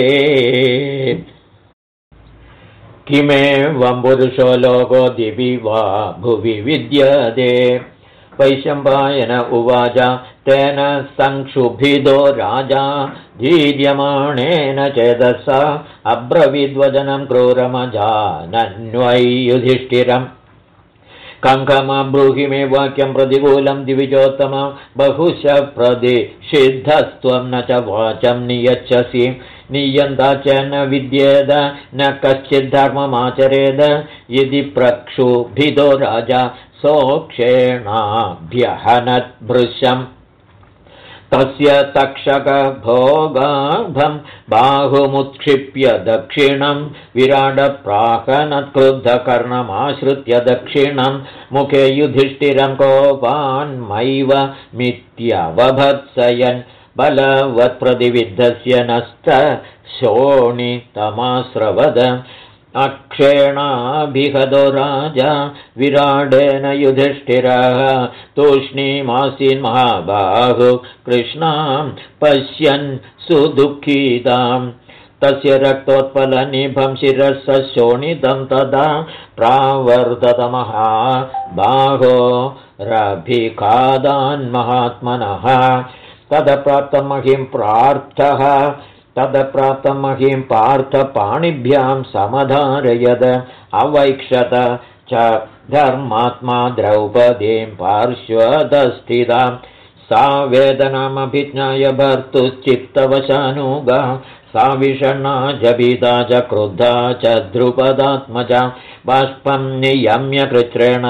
किमेवं पुरुषो लोको दिवि वा भुवि विद्यते वैशम्पायन उवाच तेन संक्षुभिदो राजा धीर्यमाणेन चेदसा अब्रवीद्वचनं क्रूरमजानन्वै युधिष्ठिरम् कङ्कमा ब्रूहि मे वाक्यं प्रतिकूलं दिविजोत्तम बहुश प्रतिषिद्धस्त्वं न च वाचं नियच्छसि नियन्ता च न विद्येद न कश्चिद्धर्ममाचरेद यदि प्रक्षुभिदो राजा सोक्षेणाभ्यहनद्भृशम् तस्य तक्षकभोगाभं बाहुमुत्क्षिप्य दक्षिणं विराडप्राकनत्क्रुद्धकर्णमाश्रित्य दक्षिणं मुखे युधिष्ठिरं कोपान्मैव मिथ्यवभत्सयन् बलवत्प्रतिविद्धस्य नश्च शोणितमास्रवद अक्षेणाभिहतो राजा विराडेन युधिष्ठिरः तूष्णीमासीन् महाबाहु कृष्णां पश्यन् सुदुःखिताम् तस्य रक्तोत्पलनिभं शिरः शोणितं तदा प्रावर्ततमहाबाहो रभिखादान्महात्मनः तदप्राप्तं महिं प्रार्थः तदप्राप्तं महिं पार्थ पाणिभ्यां समधारयद अवैक्षत च धर्मात्मा द्रौपदीं पार्श्वदस्थितां सा वेदनामभिज्ञाय भर्तुश्चित्तवशानुगा सा विषण्णा जभिता च क्रुद्धा च द्रुपदात्मजा बाष्पं नियम्य कृच्छ्रेण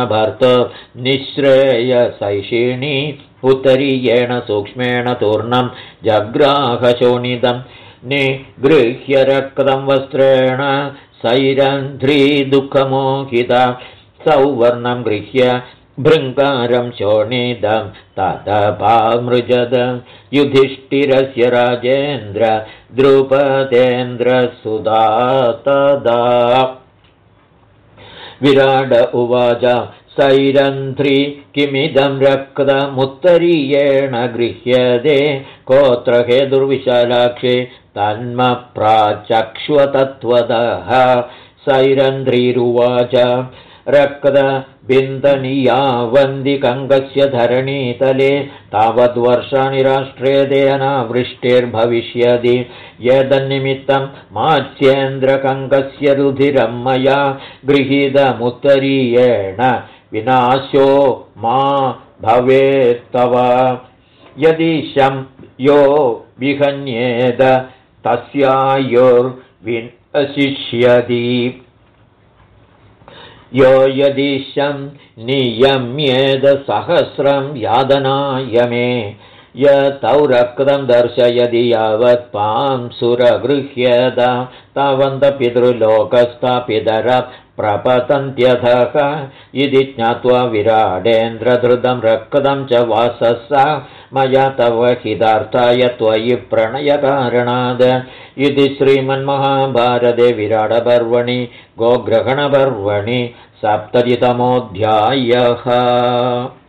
भर्तुर्निःश्रेयसैषिणी उत्तरीयेण सूक्ष्मेण तूर्णं जग्राहशोणितं निगृह्य रक्तं वस्त्रेण सैरन्ध्री दुःखमोहिता सौवर्णं गृह्य भृङ्कारं शोणितं ततपामृजद युधिष्ठिरस्य राजेन्द्र द्रुपदेन्द्रसुधा तदा विराड उवाच सैरन्ध्री किमिदं रक्तमुत्तरीयेण गृह्यते कोत्र हेतुर्विशालाक्षे तन्मप्राचक्ष्वतत्त्वतः सैरन्ध्रीरुवाच रक्तबिन्दनीया वन्दिकङ्गस्य धरणीतले तावद्वर्षाणि राष्ट्रे अनावृष्टिर्भविष्यति यदन्निमित्तं मात्स्येन्द्रकङ्गस्य रुधिरं मया गृहीतमुत्तरीयेण विनाशो मा भवेत्तव यदीशं यो विहन्येद तस्यायुर्विनशिष्यति यो यदीशं नियम्येद सहस्रं यादनाय मे यतौ रक्तं दर्शयति यावत् पांसुरगृह्यत तावन्तपितृलोकस्था पितर प्रपतन्त्यथः इति ज्ञात्वा विराडेन्द्रधृतं रक्तं च वाससा मया तव हितार्थाय त्वयि प्रणयकारणाद् इति श्रीमन्महाभारते विराटपर्वणि गोग्रहणपर्वणि 70तमोऽध्यायः।